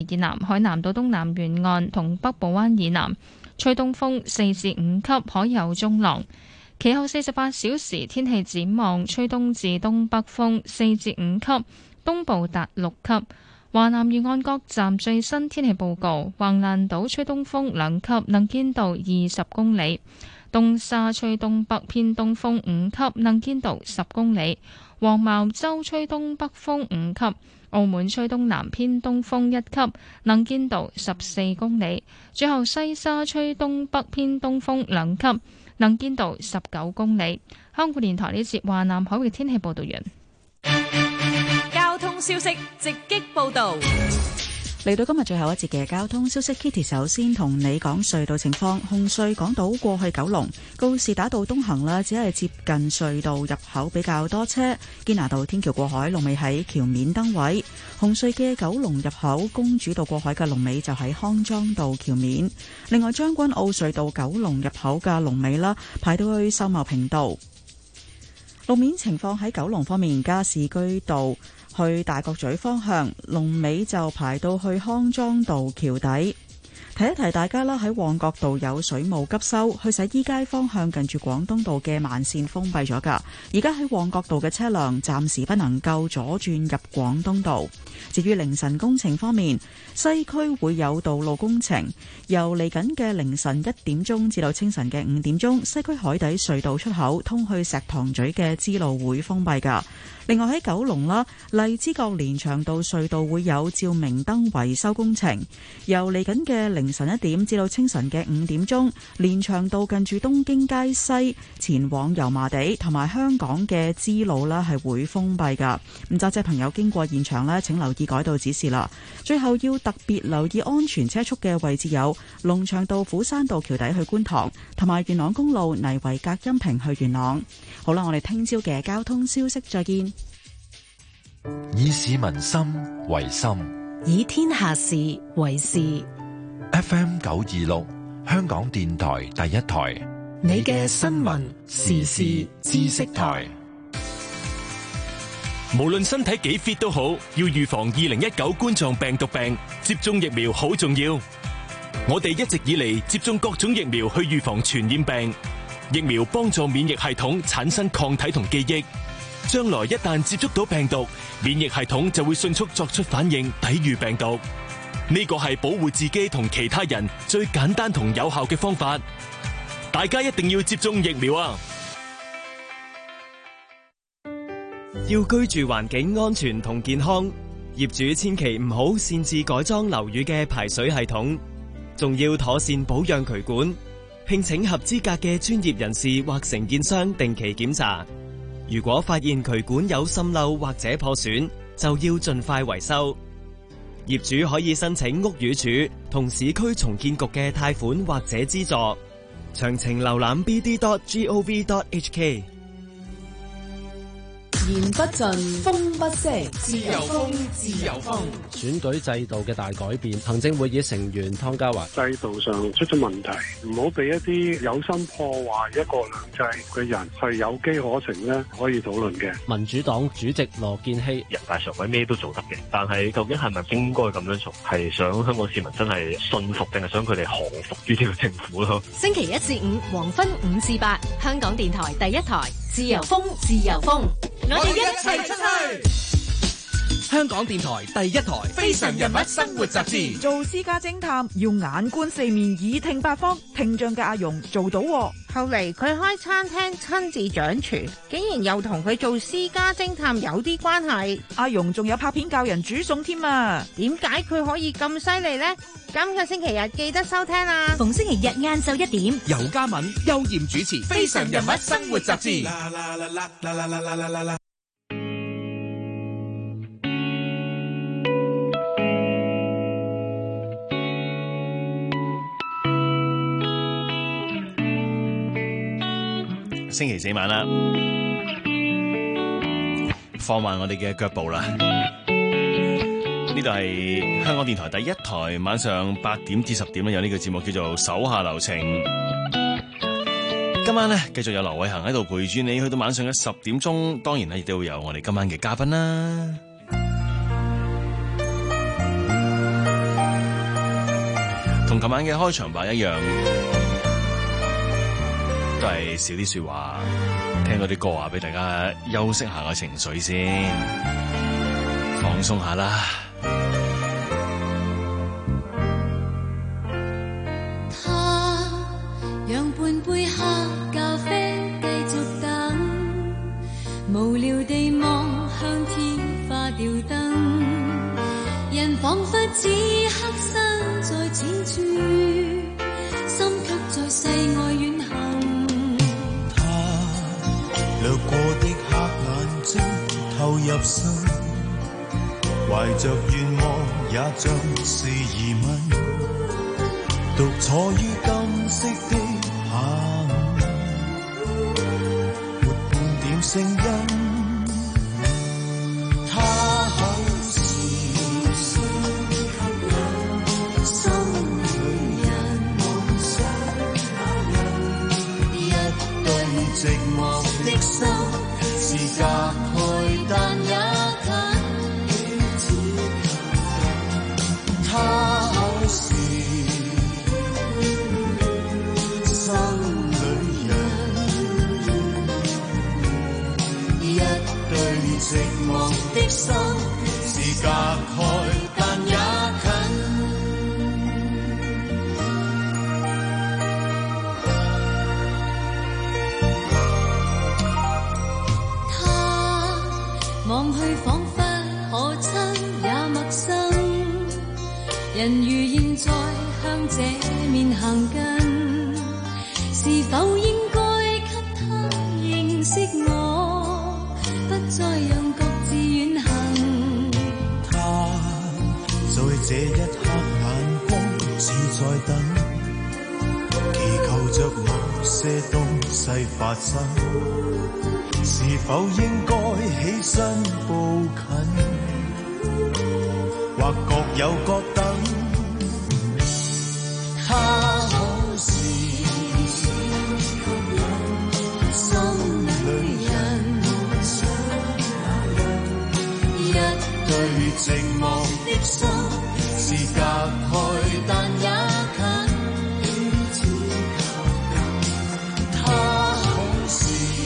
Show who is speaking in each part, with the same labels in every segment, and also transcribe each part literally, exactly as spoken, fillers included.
Speaker 1: 以南、海南島東南沿岸同北部灣以南，吹東風四至五級，海有中浪。其後四十八小時天氣展望，吹東至東北風四至五級，東部達六級。華南沿岸各站最新天氣報告：橫瀾島吹東風兩級，能見度二十公里；東沙吹東北偏東風五級，能見度十公里；黃茅洲吹東北風五級；澳門吹東南偏東風一級，能見度十四公里；最後西沙吹東北偏東風兩級，能見度十九公里。香港電台呢節華南海域天氣報道完。
Speaker 2: 交通消息直擊報道。
Speaker 3: 嚟到今日最後一節嘅交通消息 ，Kitty 首先同你講隧道情況。紅隧港島過去九龍告士打道東行啦，只係接近隧道入口比較多車。堅拿道天橋過海龍尾喺橋面燈位。紅隧嘅九龍入口公主道過海嘅龍尾就喺康莊道橋面。另外將軍澳隧道九龍入口嘅龍尾啦，排到去秀茂坪道。路面情況喺九龍方面，加士居道去大角咀方向，龍尾就排到去康莊道橋底。提一提大家啦，喺旺角道有水務急修，去洗衣街方向近住廣東道嘅慢線封閉咗㗎。而家喺旺角道嘅車輛暫時不能夠左轉入廣東道。至於凌晨工程方面，西區會有道路工程，由嚟緊嘅凌晨一點鐘至到清晨嘅五點鐘，西區海底隧道出口通去石塘咀嘅支路會封閉㗎。另外喺九龍啦，荔枝角連翔道隧道會有照明燈維修工程，由嚟緊嘅凌晨一點至到清晨嘅五點鐘，連翔道近住東京街西前往油麻地同埋香港嘅支路啦係會封閉噶。咁揸車朋友經過現場咧，請留意改道指示啦。最後要特別留意安全車速嘅位置有龍翔道虎山道橋底去觀塘，同埋元朗公路泥圍隔音屏去元朗。好啦，我哋聽朝嘅交通消息再見。
Speaker 4: 以市民心為心，
Speaker 2: 以天下事為事。
Speaker 4: F M 九二六，香港電台第一台，
Speaker 2: 你嘅新聞時事知識台。
Speaker 5: 無論身體幾 fit 都好，要預防二零一九冠狀病毒病，接種疫苗好重要。我哋一直以嚟接種各種疫苗去預防傳染病，疫苗幫助免疫系統產生抗體同記憶。將來一旦接觸到病毒，免疫系統就會迅速作出反應，抵禦病毒。呢個係保護自己同其他人最簡單同有效嘅方法。大家一定要接種疫苗啊！
Speaker 6: 要居住環境安全同健康，業主千祈唔好擅自改裝樓宇嘅排水系統，仲要妥善保養渠管，聘請合資格嘅專業人士或承建商定期檢查。如果發現渠管有滲漏或者破損，就要盡快維修。業主可以申請屋宇署同市區重建局嘅貸款或者資助。詳情瀏覽 b d dot gov dot h k。
Speaker 2: 言不盡，風不息，自由風，自由風。
Speaker 7: 選舉制度嘅大改變，行政會議成員湯家驊，
Speaker 8: 制度上出咗問題，唔好俾一啲有心破壞一國兩制嘅人係有機可乘咧，可以討論嘅。
Speaker 7: 民主黨主席羅健熙，
Speaker 9: 人大常委咩都做得嘅，但係究竟係咪應該咁樣做？係想香港市民真係信服，定係想佢哋降服於呢個政府咯？
Speaker 2: 星期一至五黃昏五至八，香港電台第一台，自由風，自由風。我哋一齊出去！
Speaker 10: 香港電台第一台《非常人物生活雜誌》。
Speaker 11: 做私家偵探要眼觀四面，耳聽八方。聽障嘅阿蓉做到，後
Speaker 12: 嚟佢開餐廳親自掌廚，竟然又同佢做私家偵探有啲關係。
Speaker 11: 阿蓉仲有拍片教人煮餸添啊！
Speaker 12: 點解佢可以咁犀利呢？今個星期日記得收聽啊！
Speaker 2: 逢星期日晏晝一點，
Speaker 10: 尤嘉敏、邱艷主持《非常人物生活雜誌》。
Speaker 13: 星期四晚啦，放慢我哋嘅腳步啦。呢度係香港電台第一台，晚上八點至十點咧有呢個節目叫做手下留情。今晚咧繼續有劉偉恒喺度陪住你，去到晚上嘅十點鐘。當然咧亦都會有我哋今晚嘅嘉賓啦。 同琴晚嘅開場白一樣，都係少啲說話，聽嗰啲歌啊，俾大家休息下個情緒先，放鬆下啦。
Speaker 14: 他讓半杯黑咖啡繼續等，無聊地望向天花吊燈，人彷彿只刻身在淺處，心卻在世外遠行。
Speaker 15: 他掠過的黑眼睛投入心，懷着願望也像是疑問，獨坐於金色的下午，沒半點聲音。他好似心裏人，一對寂寞的心，是隔開但也近。他好似心裏人，一對寂寞的心，是隔開但也近。
Speaker 14: 他望去彷彿可親也陌生，人如現在向這面行近，是否應該給他認識我，不再讓各自遠行。
Speaker 15: 他在這一刻眼光似在等，祈求着某些東西發生，是否應該起身步近，或各有各等。他好似心裏人，一對寂寞的心，是隔開但也近。他好似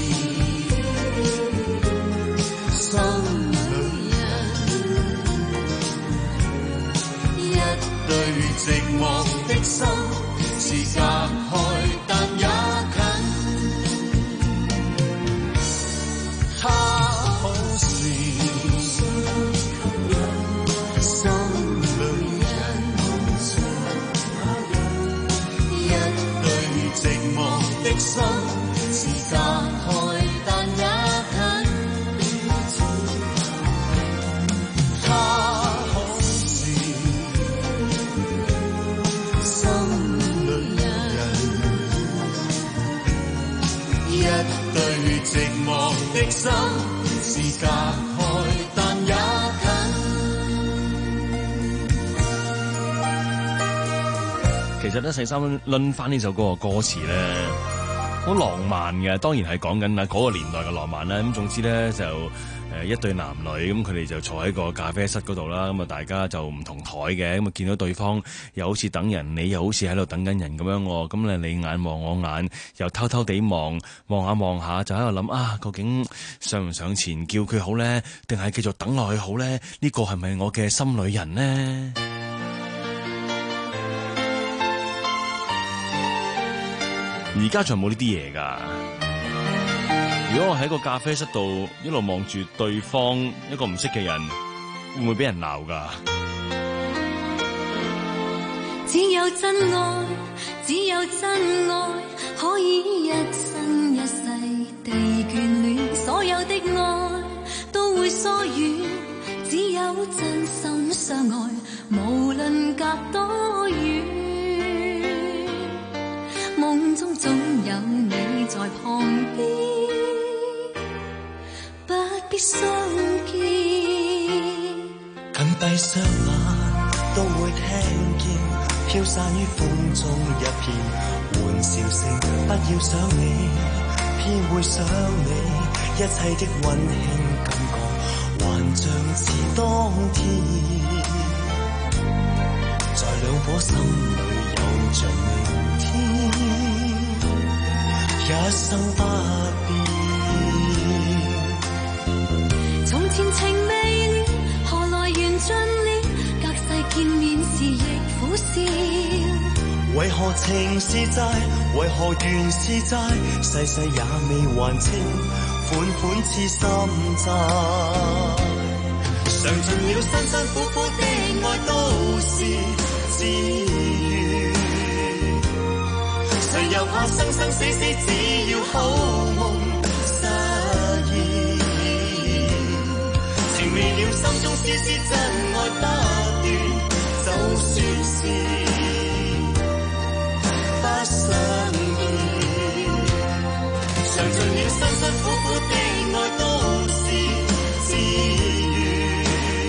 Speaker 15: 心裏人，一對寂寞的心，是隔開但也近。他好似心裏人，一對寂寞的心，是隔開但也近。他好似心裏人，一對寂寞的心，是隔開但也近。
Speaker 13: 其實咧，細心論翻呢首歌嘅歌詞咧，好浪漫嘅。當然係講緊啊嗰個年代嘅浪漫啦。咁總之咧就誒一對男女咁，佢哋就坐喺個咖啡室嗰度啦。咁啊，大家就唔同台嘅，咁啊見到對方又好似等人，你又好似喺度等緊人咁樣喎。咁咧你眼望我眼，又偷偷地望望下望下，就喺度諗啊，究竟上唔上前叫佢好咧，定係繼續等落去好咧？呢個係咪我嘅心裏人呢？而家仲冇呢啲嘢㗎。如果我喺個咖啡室度一路望住對方一個唔識嘅人，會唔會俾人鬧㗎？
Speaker 14: 只有真愛，只有真愛，可以一生一世地眷戀，所有的愛都會疏遠，只有真心相愛，無論隔多遠，夢中總有你在旁邊，不必相見。
Speaker 15: 緊閉雙眼都會聽見飄散於風中一片歡笑聲，不要想你，偏會想你，一切的溫馨感覺還像似當天，在兩顆心裏有着明天，一生不變。
Speaker 14: 從前情未了，何來緣盡了？隔世見面時亦苦笑。
Speaker 15: 為何情是債？為何緣是債？世世也未還清，款款痴心債。嘗盡了辛辛苦苦的愛都是自願，誰又怕生生死死只要好夢實現？情未了心中絲絲真愛不斷，就算是不相見。嘗盡了辛辛苦苦的愛都是自願，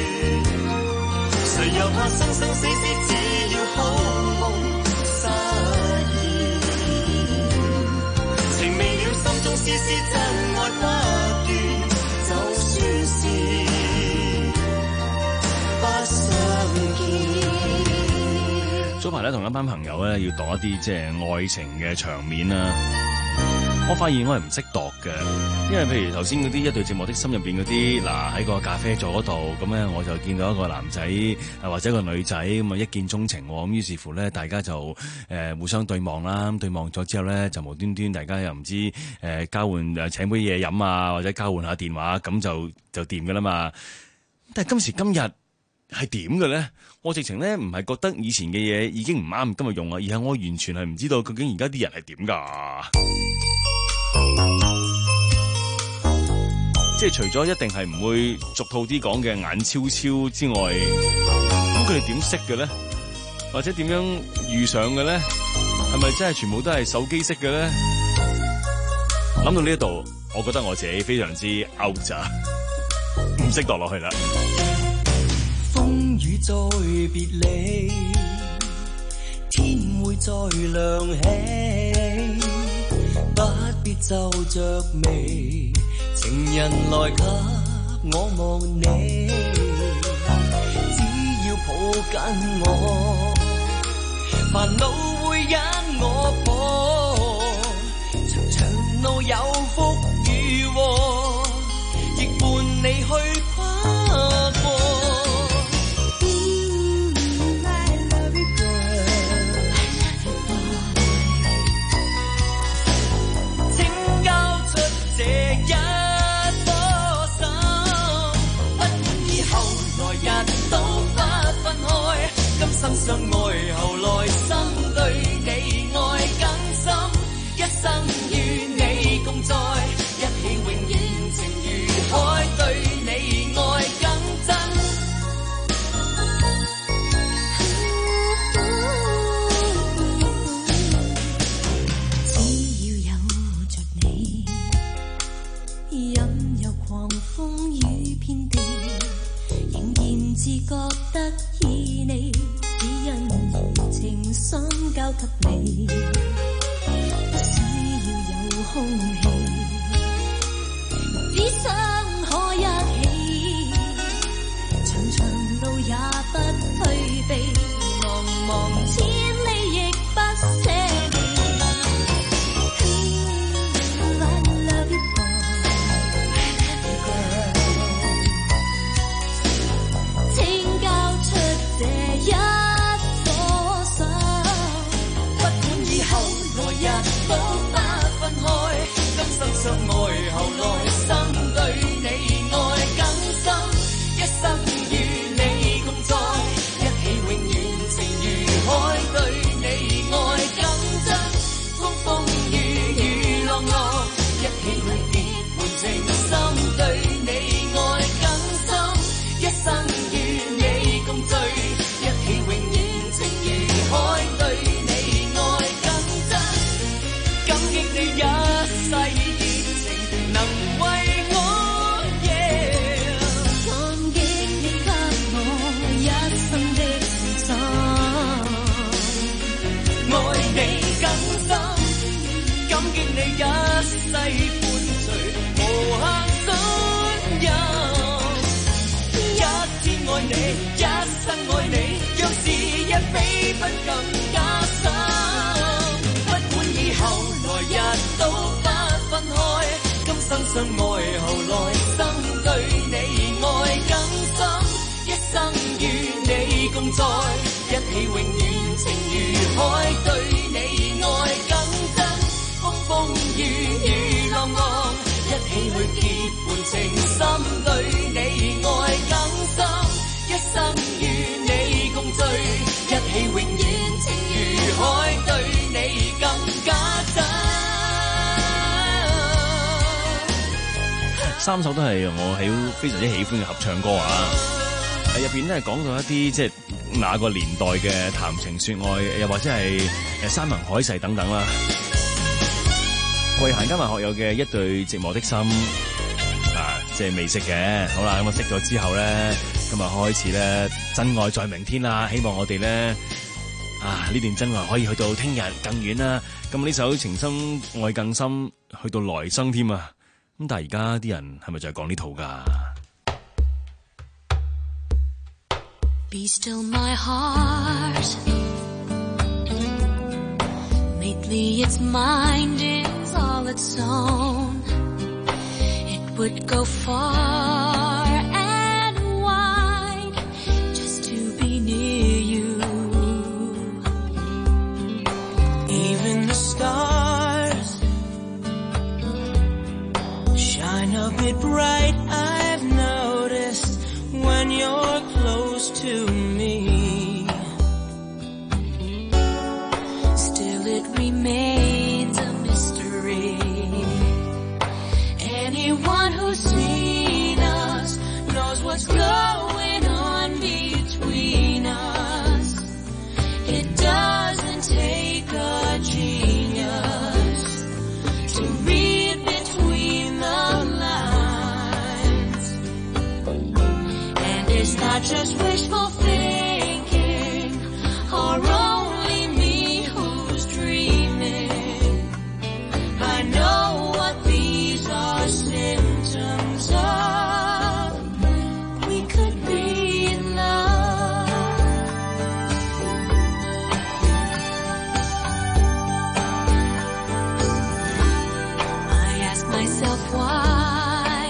Speaker 15: 誰又怕生生死死只要好夢實現？情未了心中絲絲真愛不斷，就算是不相見。
Speaker 13: 早排咧同一班朋友咧要度一啲即係愛情嘅場面啦。我發現我係唔識度嘅，因為譬如頭先嗰啲一對寂寞的心入邊嗰啲，嗱喺個咖啡座嗰度，咁咧我就見到一個男仔或者一個女仔咁啊一見鍾情，咁於是乎咧大家就誒、呃、互相對望啦，對望咗之後咧就無端端大家又唔知誒、呃、交換誒請杯嘢飲啊，或者交換下電話，咁就就掂噶啦嘛。但係今時今日係點嘅咧？我直情咧唔係覺得以前嘅嘢已經唔啱今日用啊，而係我完全係唔知道究竟而家啲人係點噶。即係除咗一定係唔會俗套啲講嘅眼超超之外，咁佢哋點識嘅咧？或者點樣遇上嘅咧？係咪真係全部都係手機識嘅咧？諗到呢一度，我覺得我自己非常之 out 咋，唔識度落去啦。
Speaker 15: 風雨再別離，天會再亮起，不必皺着眉，情人來給我望你，只要抱緊我，煩惱會因我破，長長路有福與禍，亦伴你去跨過。心相愛，後來生對你愛更深，一生與你共在，一起永遠情如海，對你愛更真。
Speaker 14: 只要有着你，任由狂風雨遍地，仍然自覺得意你。只因餘情深交給你，不需要有空氣，只想可一起，長長路也不退避，茫茫千里亦不捨離。I love you boy，請交出這一相愛，後來生對你愛更深，一生與你共在，一起永遠情如海，對你愛更真，風風雨雨浪浪，一起去結伴情深，對你愛更深，一生與你共聚，一起永遠情如海，對你愛更真，感激你一世能為我、yeah、感激你給我一生的信心，愛你更深，感激你一世伴隨，無限信任，一天愛你，一生愛你，讓是日比分更加深。 一起永遠情如海，對你愛更真，風風雨雨浪浪，一起去結伴情深，對你愛更深，一生與你共聚，一起永遠情如海，對你更加真。
Speaker 13: 三首都係我係非常之喜歡嘅合唱歌啊！喺入邊咧講到一啲即係那個年代嘅談情說愛，又或者係誒山盟海誓等等啦。慧嫻加埋學友嘅一對寂寞的心啊，即係未識嘅。好啦，咁啊識咗之後咧，今日開始咧真愛在明天啦。希望我哋咧啊呢段真愛可以去到聽日更遠啦。咁呢首情深愛更深，去到來生添啊！咁但係而家啲人係咪就係講呢套㗎？
Speaker 14: Be still my heart. Lately its mind is all its own. It would go far and wide just to be near you.
Speaker 15: Even the stars shine a bit bright. I've noticed when you're close to me.
Speaker 14: Still it remains a mystery. Anyone who's seen us knows what's going on between us. It doesn't take a genius to read between the lines. And it's not just wishful thinking or only me who's dreaming. I know what these are symptoms of. We could be in love. I ask myself why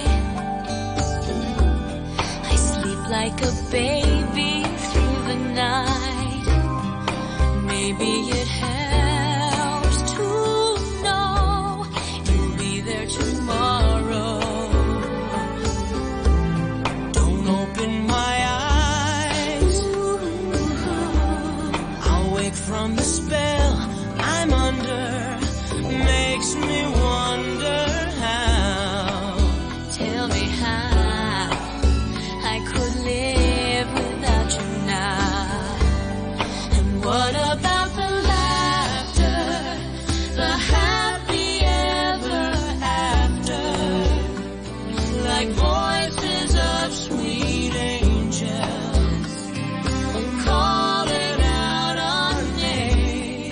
Speaker 14: I sleep like a baby through the night. Maybe it helps to know you'll be there tomorrow.
Speaker 15: Don't open my eyes. I'll wake from the spell I'm under. Makes me wonder how.
Speaker 14: Tell me how I could live without you now. And what about the laughter, the happy ever after? Like voices of sweet angels calling out our name.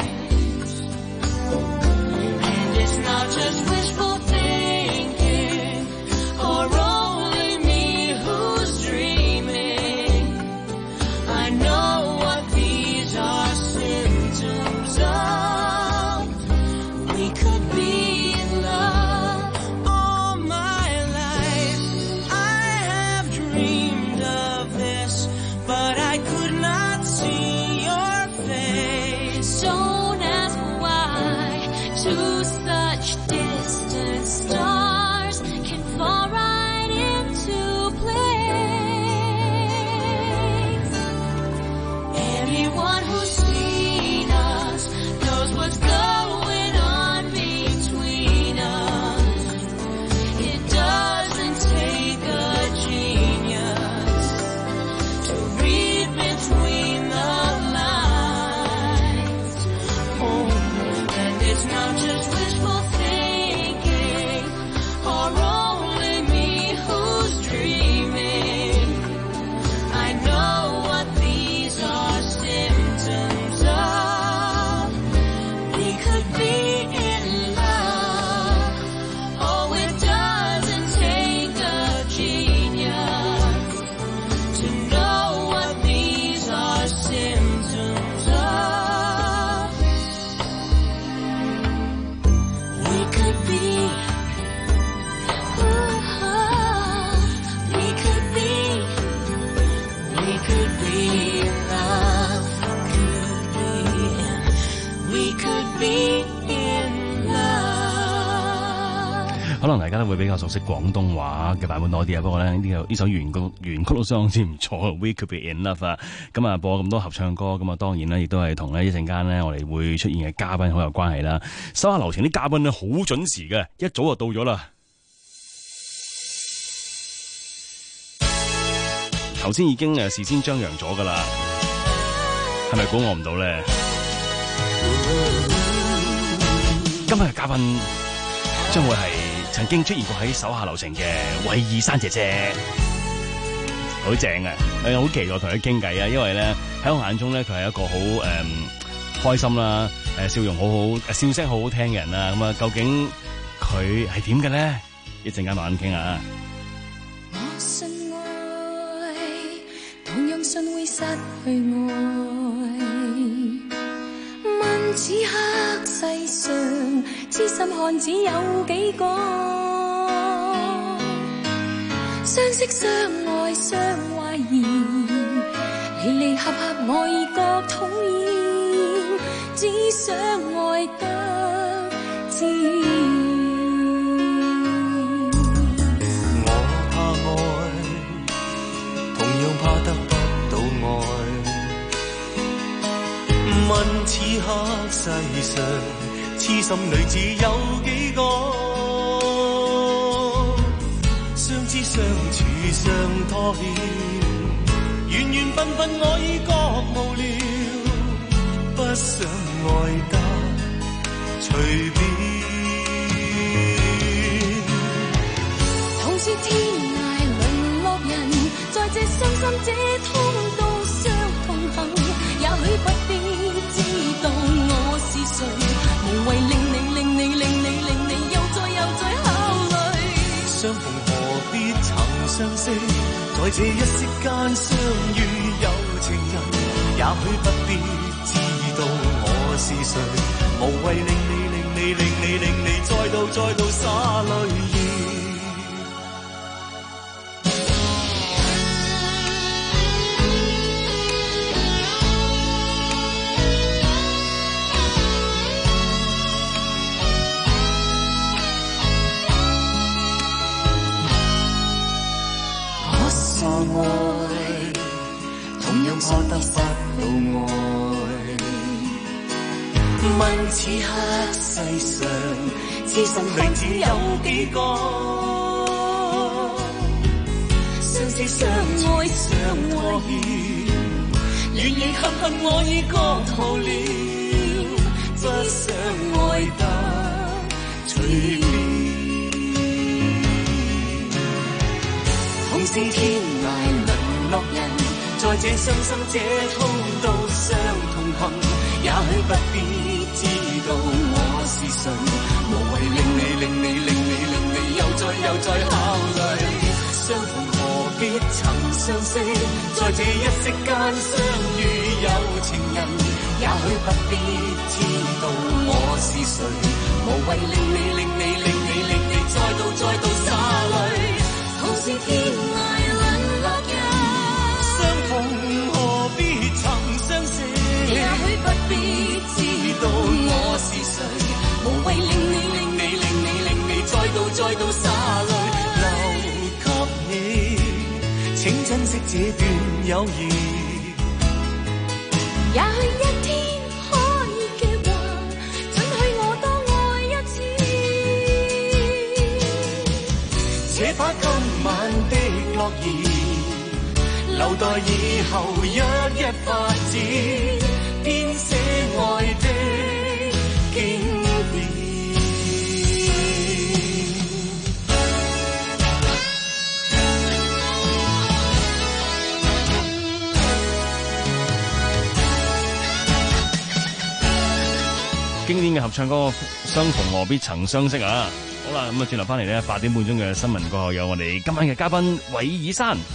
Speaker 13: 可能大家都會比較熟悉廣東話嘅版本多啲啊。不過咧呢個呢首原曲原曲都相當之唔錯 ，We Could Be In Love 啊。咁啊播咁多合唱歌，咁啊當然咧亦都係同呢一陣間咧我哋會出現嘅嘉賓好有關係啦。手下留情啲嘉賓咧好準時嘅，一早就到咗啦。頭先已經誒事先張揚咗噶啦，係咪估我唔到咧？今日嘅嘉賓將會係曾經出現過喺手下留情嘅韋爾珊姐姐，好正啊！誒，好期待同佢傾偈啊，因為咧喺我眼中咧，佢係一個好誒、嗯、開心啦，誒笑容好好，笑聲好好聽嘅人啦。咁啊，究竟佢係點嘅咧？一陣間慢慢傾啊！
Speaker 14: 我信愛，同樣信會失去愛。問此刻世上痴心漢子有幾個？相識相愛相懷疑，離離合合我已覺討厭，只想愛得自然。
Speaker 15: 我怕愛，同樣怕得不到愛。問此刻世上痴心女子有幾個？相知相處相拖欠，緣緣分分我已覺無聊，不想愛得隨便。
Speaker 14: 同是天涯淪落人，在這傷心這痛都相同行，也許不必知道我是誰，無謂令你令你令你令你又再又再考慮。
Speaker 15: 相逢何必曾相識，在這一息間相遇有情人，也許不必知道我是誰，無謂令你令你令你令你再度再度灑淚意。怕得不到愛，問此刻世上痴心女子有幾個？相識相愛相拖欠，緣亦恨恨我已覺無聊，不想愛得隨便。同是天涯淪落人，在這傷心這痛都相同行，也許不必知道我是誰，無謂令你令你令你令你又再又再考慮。相逢何必曾相識，在這一息間相遇有情人，也許不必知道我是誰，無謂令你令你令你令你再度再度灑淚。同是天涯淪落人，何必曾相識，也許不必知道我是誰，無謂令你令你令你令你再度再度灑淚。留給你，請珍惜這段友誼，
Speaker 14: 也許一天可以嘅話，准許我多愛一次。
Speaker 15: 且把今晚的樂兒留待以後一一發展，編寫愛的經典。
Speaker 13: 經典嘅合唱歌，相逢何必曾相識啊！好啦，咁啊轉頭翻嚟咧，八點半鐘嘅新聞過後，有我哋今晚嘅嘉賓韋爾珊。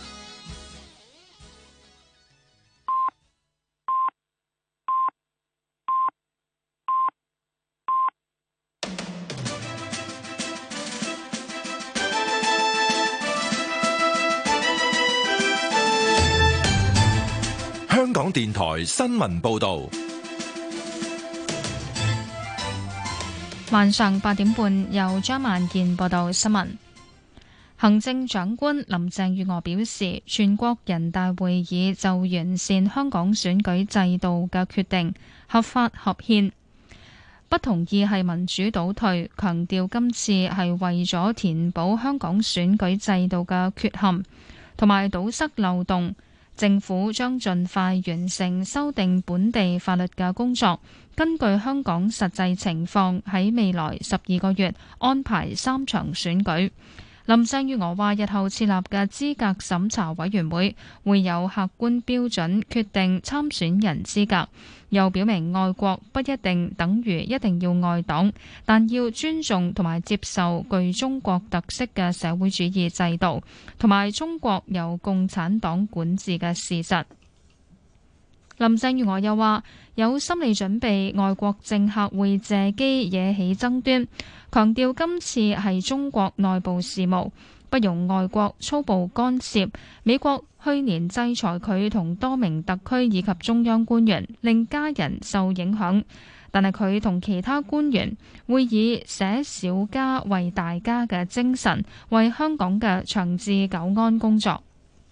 Speaker 4: 香港電台新聞報道。
Speaker 1: 晚上八點半，由張萬健報道新聞。行政長官林鄭月娥表示，全國人大會議就完善香港選舉制度嘅決定合法合憲，不同意係民主倒退，強調今次係為咗填補香港選舉制度嘅缺陷同埋堵塞漏洞。政府將盡快完成修訂本地法律嘅工作，根據香港實際情況，喺未來十二個月安排三場選舉。林鄭月娥話：日後設立嘅資格審查委員會會有客觀標準決定參選人資格，又表明愛國不一定等於一定要愛黨，但要尊重同埋接受具中國特色嘅社會主義制度，同埋中國由共產黨管治嘅事實。林鄭月娥又話：有心理準備，外國政客會借機惹起爭端，強調今次係中國內部事務，不容外國粗暴干涉。美國去年制裁佢同多名特區以及中央官員，令家人受影響，但係佢同其他官員會以捨小家為大家嘅精神，為香港嘅長治久安工作。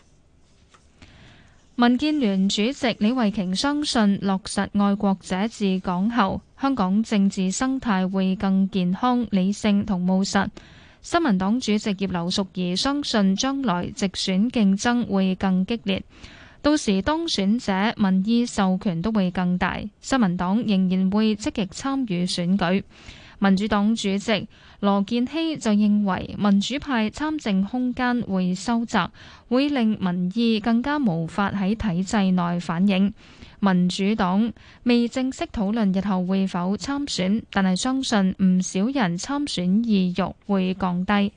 Speaker 1: 民建聯主席李慧瓊相信，落實愛國者治港後，香港政治生態會更健康、理性同務實。新民黨主席葉劉淑儀相信，將來直選競爭會更激烈，到時當選者民意授權都會更大。新民黨仍然會積極參與選舉。民主黨主席羅健熙就認為，民主派參政空間會收窄，會令民意更加無法喺體制內反映。民主黨未正式討論日後會否參選，但係相信唔少人參選意欲會降低。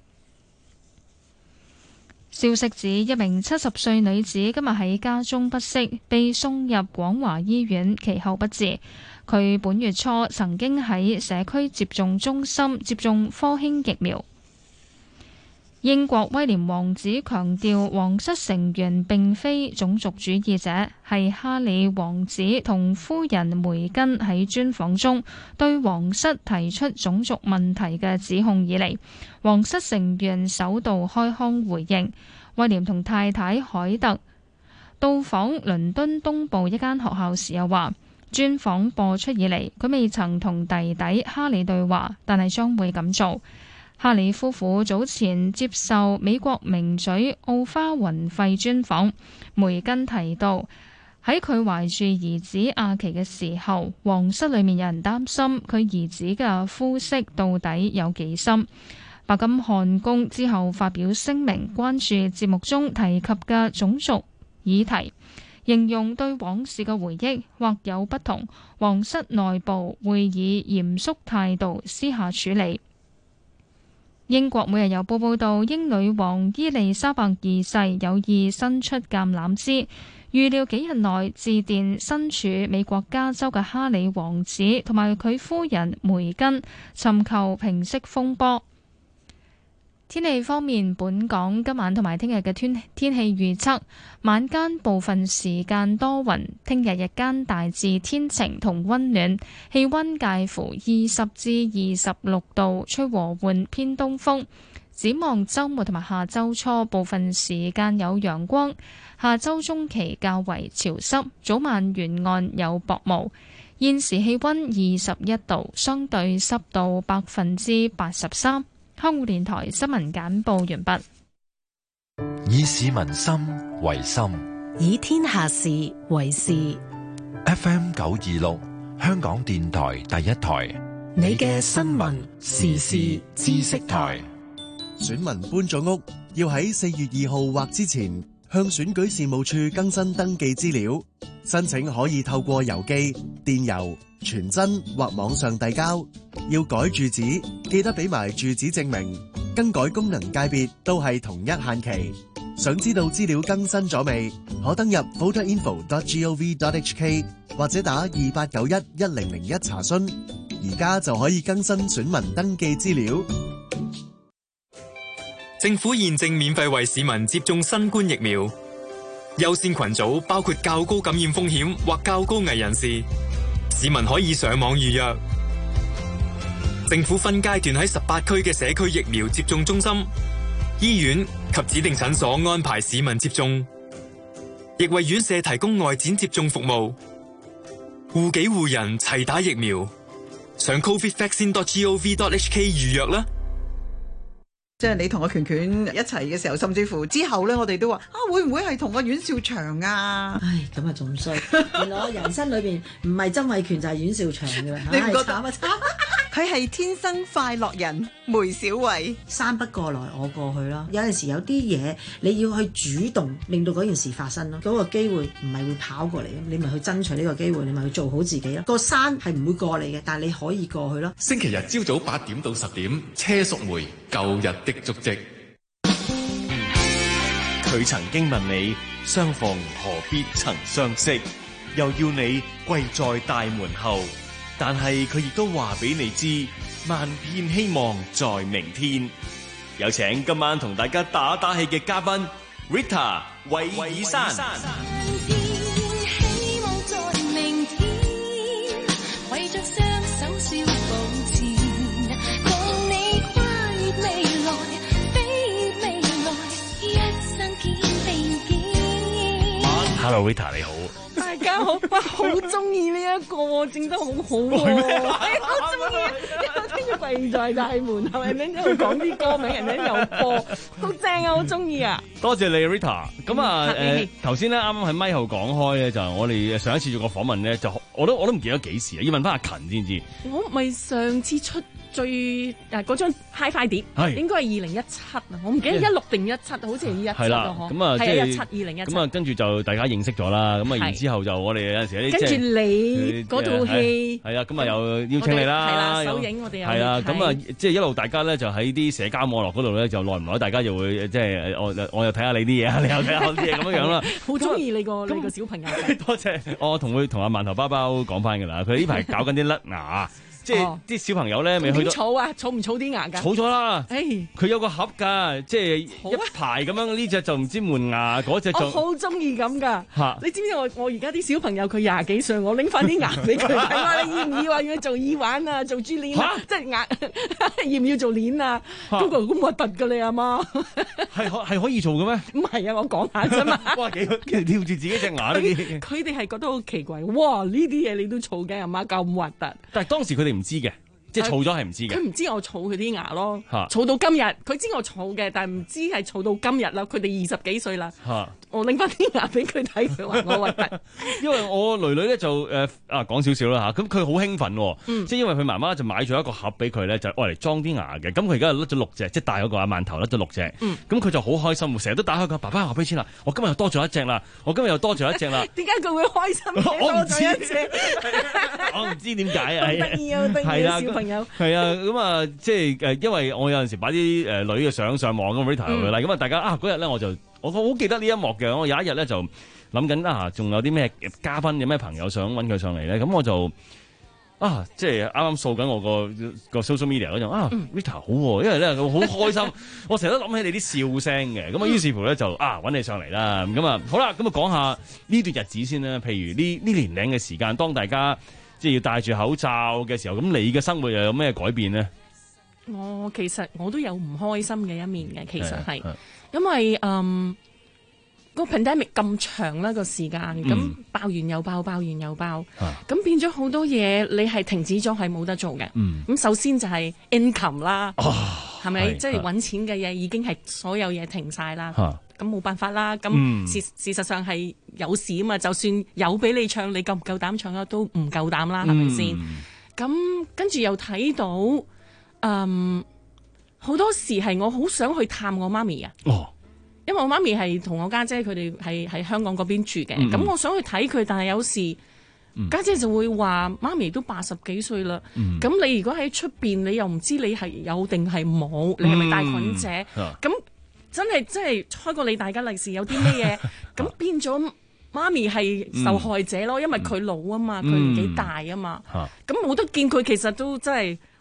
Speaker 1: 消息指，一名七十歲女子今日喺家中不適，被送入廣華醫院，其後不治。佢本月初曾經喺社區接種中心接種科興疫苗。英國威廉王子強調，皇室成員並非種族主義者，係哈里王子同夫人梅根喺專訪中對皇室提出種族問題嘅指控以嚟，皇室成員首度開腔回應。威廉同太太凱特到訪倫敦東部一間學校時又話，專訪播出以嚟，佢未曾同弟弟哈里對話，但係將會咁做。哈里夫婦早前接受美國名嘴奧花雲費專訪，梅根提到喺佢懷住兒子阿奇嘅時候，皇室裏面有人擔心佢兒子嘅膚色到底有幾深。白金漢宮之後發表聲明，關注節目中提及嘅種族議題，形容對往事嘅回憶或有不同，皇室內部會以嚴肅態度私下處理。英國每日郵報報道，英女王伊麗莎白二世有意伸出橄欖枝，預料幾日內致電身處美國加州嘅哈里王子同埋佢夫人梅根，尋求平息風波。天氣方面，本港今晚同埋聽日嘅天天氣預測，晚間部分時間多雲，聽日日間大致天晴同溫暖，氣溫介乎二十至二十六度，吹和緩偏東風。展望週末同埋下週初，部分時間有陽光，下週中期較為潮濕，早晚沿岸有薄霧。現時氣溫二十一度，相對濕度百分之八十三。香港電台新聞簡報完畢。
Speaker 4: 以市民心為心，
Speaker 2: 以天下事為事。
Speaker 4: F M 九二六，香港電台第一台，
Speaker 10: 你嘅新聞時事知識台。
Speaker 6: 選民搬咗屋，要喺四月二號或之前向選舉事務處更新登記資料。申請可以透過郵寄、電郵、傳真或網上遞交。要改住址，記得俾埋住址證明。更改功能界別都係同一限期。想知道資料更新咗未？可登入 voter info dot gov dot h k 或者打二八九一一零零一查詢。而家就可以更新選民登記資料。
Speaker 16: 政府現正免費為市民接種新冠疫苗，優先群組包括較高感染風險或較高危人士。市民可以上網預約。 政府分階段喺十八區嘅社區疫苗接種中心、醫院及指定診所安排市民接種，亦為院舍提供外展接種服務。護己護人齊打疫苗，上 covid vaccine dot gov dot h k 預約啦。
Speaker 17: 即係你同個拳拳一齊嘅時候，甚至乎之後咧，我哋都話啊，會唔會係同個阮兆祥啊？
Speaker 18: 唉，咁啊仲衰！原來我人生裏邊唔係曾偉權就係阮兆祥嘅啦。
Speaker 17: 你唔覺得？
Speaker 18: 慘啊慘！
Speaker 17: 佢係天生快樂人，梅小慧。
Speaker 18: 山不過來我過去啦。有陣時有啲嘢你要去主動令到嗰件事發生咯。嗰個機會唔係會跑過嚟嘅，你咪去爭取呢個機會，你咪去做好自己咯。個山係唔會過嚟嘅，但係你可以過去咯。
Speaker 10: 星期日朝早八點到十點，車淑梅舊日的足跡。
Speaker 5: 佢曾經問你相逢何必曾相識，又要你跪在大門後，但係佢亦都話俾你知，萬片希望在明天。有請今晚同大家打打氣嘅嘉賓 Rita 韋爾珊。Hello Rita 你好，
Speaker 19: 大家好，哇好中意呢一個喎，整得好好喎，係好中意，一聽住跪在大門後，人哋一路講啲歌名，人哋又播，好正啊，好中意啊！
Speaker 13: 多謝你 Rita， 咁啊誒頭先咧啱啱喺咪後講開咧，就我哋上一次做個訪問咧，就我都我都唔記得幾時啊，要問翻阿勤先知。
Speaker 19: 我咪上次出最誒嗰張 Hi-Fi 碟，應該係二零一七啊，我唔記得一六定一七，好似係一七
Speaker 13: 係啦，咁啊即係一七二零一七，咁啊跟住就大家認識咗啦，咁啊然之後就我哋有陣時
Speaker 19: 跟住你嗰套戲
Speaker 13: 係啊，咁啊又邀請你啦，
Speaker 19: 係啦，首映我哋有
Speaker 13: 係啊，咁啊即係一路大家咧就喺啲社交網絡嗰度咧，就耐唔耐大家就會即係我我又睇下你啲嘢啊，你又睇下我啲嘢咁樣樣啦。
Speaker 19: 好中意你個你個小朋友，
Speaker 13: 多謝我同佢同阿饅頭包包講翻㗎啦，佢呢排搞緊啲甩牙。即係啲小朋友咧，未去到
Speaker 19: 儲啊，儲唔儲啲牙㗎？
Speaker 13: 儲咗啦，
Speaker 19: 誒，
Speaker 13: 佢有個盒㗎，即係一排咁樣，呢隻就唔知門牙，嗰隻就
Speaker 19: 我好中意咁㗎。嚇！你知唔知我我而家啲小朋友佢廿幾歲，我拎翻啲牙俾佢睇下，你要唔要啊？要做耳環啊，做珠鏈啊，即係牙要唔要做鏈啊？嗰個咁核突㗎你阿媽，
Speaker 13: 係可係可以做嘅咩？
Speaker 19: 唔係啊，我講下啫嘛。
Speaker 13: 哇！幾吊住自己隻牙呢啲，
Speaker 19: 佢哋係覺得好奇怪。哇！呢啲嘢你都儲嘅，阿媽咁核突。
Speaker 13: 但係當時佢哋唔知嘅，即係儲咗係唔知嘅。
Speaker 19: 佢唔知我儲佢啲牙咯，儲到今日。佢知我儲嘅，但係唔知係儲到今日啦。佢哋二十幾歲啦，我拎翻啲牙俾佢睇，佢話我核突。
Speaker 13: 因為我女女咧就誒啊講少少啦嚇，咁佢好興奮，嗯、即係因為佢媽媽就買咗一個盒俾佢咧，就愛嚟裝啲牙嘅。咁佢而家甩咗六隻，即係大嗰個阿饅頭甩咗六隻。咁佢、嗯、就好開心，成日都打開個爸爸，我俾錢啦，我今日又多咗一隻啦，我今日又多咗一隻啦。
Speaker 19: 點解佢會開心嘅？
Speaker 13: 我唔知，
Speaker 19: 一隻
Speaker 13: 我唔知點解啊！
Speaker 19: 得意啊，得意啊，小朋友。
Speaker 13: 係啊，咁啊，即係誒，因為我有陣時擺啲誒女嘅相上網咁 Rita 去啦，咁啊，大家啊嗰日咧我就。我好記得呢一幕嘅，我有一日咧就諗緊啊，仲有啲咩嘉賓，有咩朋友想揾佢上嚟咧？咁我就啊，即係啱啱掃緊我個個 social media 嗰陣啊、嗯、，Rita 好喎、啊，因為咧佢好開心，我成日都諗起你啲笑聲嘅，咁啊於是乎咧就啊揾你上嚟啦，咁啊好啦，咁啊講下呢段日子先啦，譬如呢呢年齡嘅時間，當大家即係要戴住口罩嘅時候，咁你嘅生活又有咩改變咧？
Speaker 19: 我其實我都有唔開心嘅一面嘅，其實係。因為嗯個 pandemic 咁長啦個時間，咁、嗯、爆完又爆，爆完又爆，咁、啊、變咗好多嘢，你係停止咗係冇得做嘅。咁、嗯、首先就係 income 啦，係咪、哦？即係揾錢嘅嘢已經係所有嘢停晒啦。咁冇、啊、辦法啦。咁事、嗯、事實上係有事啊嘛。就算有俾你唱，你夠唔夠膽唱啊？都唔夠膽啦，係咪先？咁跟住又睇到嗯。好多時係我好想去探我媽咪啊，哦、因為我媽咪係同我家姐佢哋係喺香港嗰邊住嘅，咁、嗯、我想去睇佢，但係有時家姐，姐就會話媽咪都八十幾歲啦，咁、嗯、你如果喺出邊，你又唔知你係有定係冇，你係咪帶菌者？咁、嗯、真係真係開過你大家利是有啲咩嘢？咁變咗媽咪係受害者咯，因為佢老啊嘛，佢年紀大啊嘛，咁冇得見佢，其實都真係。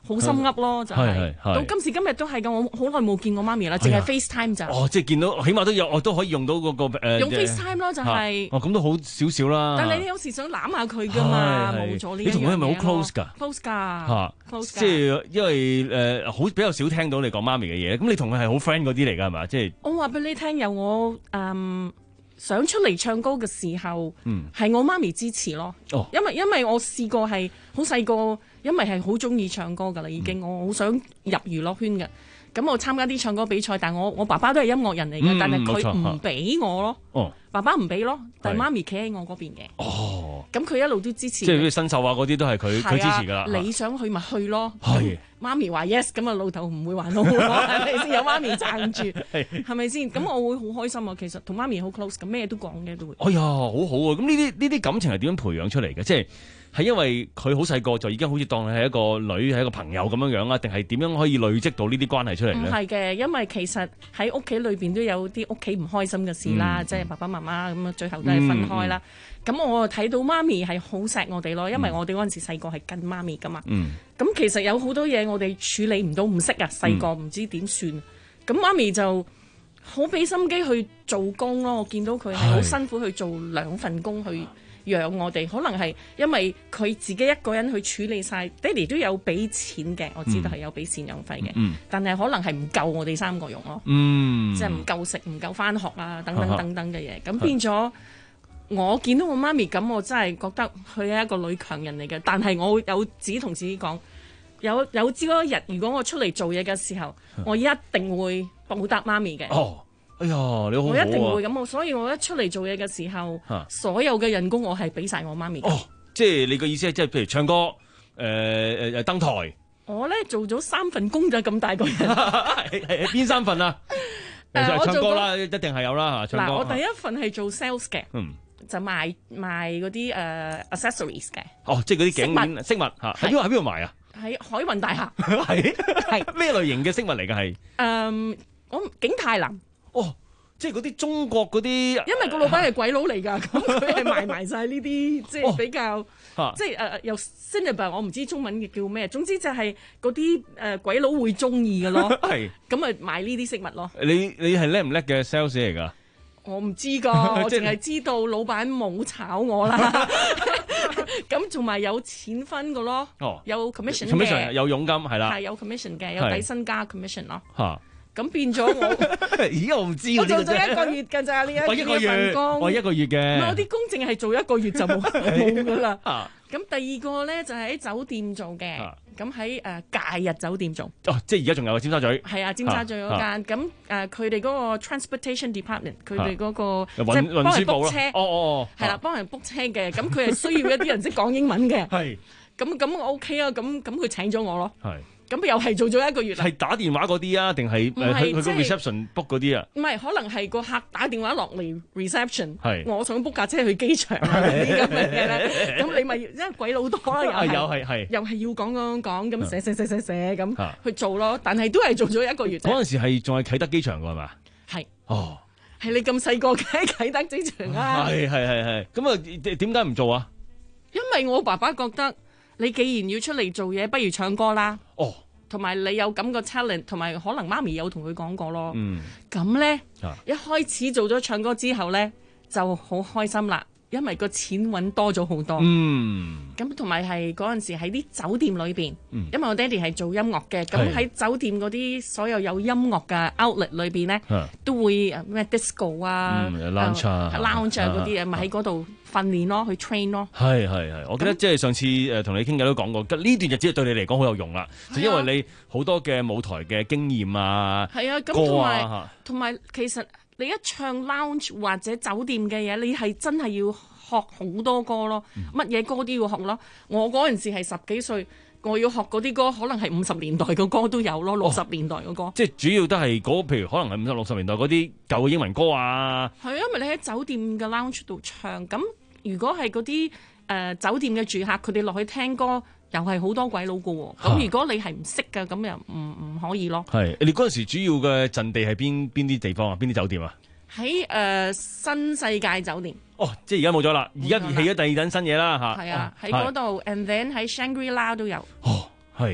Speaker 19: 好心噏咯，就係到今時今日都係㗎。我好耐冇見過媽咪啦，淨係 FaceTime 咋。
Speaker 13: 哦，即係見到，起碼都有，我都可以用到嗰個誒。
Speaker 19: 用 FaceTime 咯，就係。
Speaker 13: 哦，咁都好少少啦。
Speaker 19: 但係你有時想攬下佢㗎嘛，冇咗呢樣嘢。
Speaker 13: 你同佢係咪好 close 㗎
Speaker 19: ？close 㗎。
Speaker 13: 嚇，即係因為誒好比較少聽到你講媽咪嘅嘢，咁你同佢係好 friend 嗰啲嚟㗎係嘛？即係。我
Speaker 19: 話俾你聽，由我誒。想出嚟唱歌嘅時候，係、
Speaker 13: 嗯、
Speaker 19: 我媽咪支持咯。哦、因為因為我試過係好細個，因為係好中意唱歌㗎啦，已經、嗯、我好想入娛樂圈嘅。咁我參加啲唱歌比賽，但係我我爸爸都係音樂人嚟嘅，嗯、但係佢唔俾我咯。哦、爸爸唔俾咯，但係媽咪企喺我嗰邊嘅。哦，咁佢一路都支持。即係
Speaker 13: 啲新秀啊嗰啲都係佢佢支持㗎啦。
Speaker 19: 你想去咪去咯。
Speaker 13: 係。
Speaker 19: 媽咪話 yes， 咁啊老豆唔會話 no 咯，係咪先？有媽咪撐住，係咪先？咁我會好開心啊！其實同媽咪好 close，咁咩都講嘅都會。
Speaker 13: 哎呀，好好啊！咁呢啲呢啲感情係點樣培養出嚟嘅？即係係因為佢好細個就已經好似當你係一個女係一個朋友咁樣樣啊？定係點樣可以累積到呢啲關係出嚟咧？
Speaker 19: 唔係嘅，因為其實喺屋企裏邊都有啲屋企唔開心嘅事啦，
Speaker 13: 嗯、
Speaker 19: 即係爸爸媽媽咁啊，最後都係分開啦。咁、嗯嗯、我睇到媽咪係好錫我哋咯，因為我哋嗰陣時細個係跟媽咪噶嘛。嗯。咁其實有好多嘢我哋處理唔到，唔識啊，細個唔知點算。咁、嗯、媽咪就好俾心機去做工咯。我見到佢係好辛苦去做兩份工去養我哋，可能係因為佢自己一個人去處理晒。爹哋都有俾錢嘅，我知道係有俾贍養費嘅，嗯、但係可能係唔夠我哋三個用咯。嗯、即係唔夠食，唔夠返學啊，等等等等嘅嘢。咁變咗。我見到我媽咪咁，我真係覺得佢係一個女強人嚟嘅。但係我有自己同自己講，有有朝嗰一日，如果我出嚟做嘢嘅時候，我一定會報答媽咪嘅。
Speaker 13: 哦，哎呀，你好好啊！
Speaker 19: 我一定會咁，所以我一出嚟做嘢嘅時候，啊、所有嘅人工我係俾晒我媽咪嘅。
Speaker 13: 哦，即係你嘅意思係，即係譬如唱歌，誒誒誒登台。
Speaker 19: 我咧做咗三份工就咁大個人。
Speaker 13: 係係邊三份啊？誒、呃，唱歌啦，一定係有啦嚇。唱歌。嗱，
Speaker 19: 我第一份係做 sales 嘅。嗯。就賣賣嗰啲誒 accessories 嘅，
Speaker 13: 哦，即係嗰啲頸鏈飾物嚇，喺邊喺邊度賣啊？
Speaker 19: 喺海運大廈，
Speaker 13: 係係咩類型嘅飾物嚟㗎？係
Speaker 19: 誒，我景泰藍，
Speaker 13: 哦，即係嗰啲中國嗰啲，因
Speaker 19: 為個老闆係鬼佬嚟㗎，咁佢係賣埋晒呢啲，即係比較，即係誒又 Cinnabar，我唔知中文嘅叫咩，總之就係嗰啲誒鬼佬會中意嘅咯，係，咁啊賣呢啲飾物咯。
Speaker 13: 你你係叻唔叻嘅 sales 嚟㗎？
Speaker 19: 我唔知噶，我淨係知道老闆冇炒我啦。咁仲埋有錢分噶咯，哦、有 commission 嘅，
Speaker 13: 有佣金係啦，
Speaker 19: 係有 commission 嘅，有底薪加 commission 咯。
Speaker 13: 嚇，
Speaker 19: 咁變咗我，
Speaker 13: 咦？我唔知
Speaker 19: 我做咗一個月㗎咋呢一
Speaker 13: 一個月工，我一個月嘅，
Speaker 19: 我啲工淨係做一個月就冇冇㗎啦。咁第二個咧就係喺酒店做嘅，咁喺誒假日酒店做。
Speaker 13: 哦，即係而家仲有尖沙咀。係
Speaker 19: 啊，尖沙咀嗰間。咁誒佢哋嗰個 transportation department，佢哋嗰個
Speaker 13: 即係
Speaker 19: 幫人 book 車。
Speaker 13: 哦哦哦。
Speaker 19: 係啦，幫人 book 車嘅，咁佢係需要一啲人識講英文嘅。
Speaker 13: 係。
Speaker 19: 咁咁我 OK 啊，咁咁佢請咗我咯。
Speaker 13: 係。
Speaker 19: 咁又係做咗一個月啦。
Speaker 13: 係打電話嗰啲啊，定係誒去去個 reception book 嗰啲啊？
Speaker 19: 唔係，可能係個客打電話落嚟 reception，
Speaker 13: 係
Speaker 19: 我想 book 架車去機場啊嗰啲咁嘅嘢咧。咁你咪因為鬼佬多啦，又係係又係要講講講咁寫寫寫寫寫咁去做咯。但係都係做咗一個月。
Speaker 13: 嗰陣時係仲係啟德機場㗎係嘛？
Speaker 19: 係。
Speaker 13: 哦，
Speaker 19: 係你咁細個嘅啟德機場啊？
Speaker 13: 係係係係。咁啊點解唔做啊？
Speaker 19: 因為我爸爸覺得你既然要出嚟做嘢，不如唱歌啦。哦。同埋你有咁個 talent， 同埋可能媽咪有同佢講過咯。嗯，咁咧、啊、一開始做咗唱歌之後咧就好開心啦，因為個錢揾多咗好多。嗯，咁同埋係嗰陣時喺啲酒店裏邊，嗯、因為我爹哋係做音樂嘅，咁喺酒店嗰啲所有有音樂嘅 outlet 裏邊咧，啊、都會咩 disco 啊、
Speaker 13: 嗯、lounge 啊、
Speaker 19: lounge 嗰啲嘢，咪喺嗰度訓練咯，去 train 咯。
Speaker 13: 係係係，我記得即係上次誒同你傾偈都講過，呢段日子對你嚟講好有用啦，就因為你好多嘅舞台嘅經驗啊，
Speaker 19: 係啊，咁同埋同埋其實你一唱 lounge 或者酒店嘅嘢，你係真係要學好多歌咯，乜嘢、嗯、歌都要學咯。我嗰陣時係十幾歲，我要學嗰啲歌，可能係五十年代嘅歌都有咯，六十年代嘅歌。哦、即係主要都係嗰，譬如可能係五十六十年代嗰啲舊嘅英文歌啊。係啊，因為你喺酒店嘅 lounge 度唱，咁如果係嗰啲誒酒店嘅住客，佢哋落去聽歌，又係好多鬼佬㗎喎。咁、啊、如果你係唔識嘅，咁又唔唔可以咯。係，
Speaker 13: 你嗰陣時主要嘅陣地係邊邊啲地方啊？邊啲酒店啊？
Speaker 19: 喺誒、呃、新世界酒店。
Speaker 13: 哦，即係而家冇咗啦，而家起咗第二等新嘢啦嚇。
Speaker 19: 係啊，喺嗰度，and then 喺 Shangri-La 都有。
Speaker 13: 哦，係。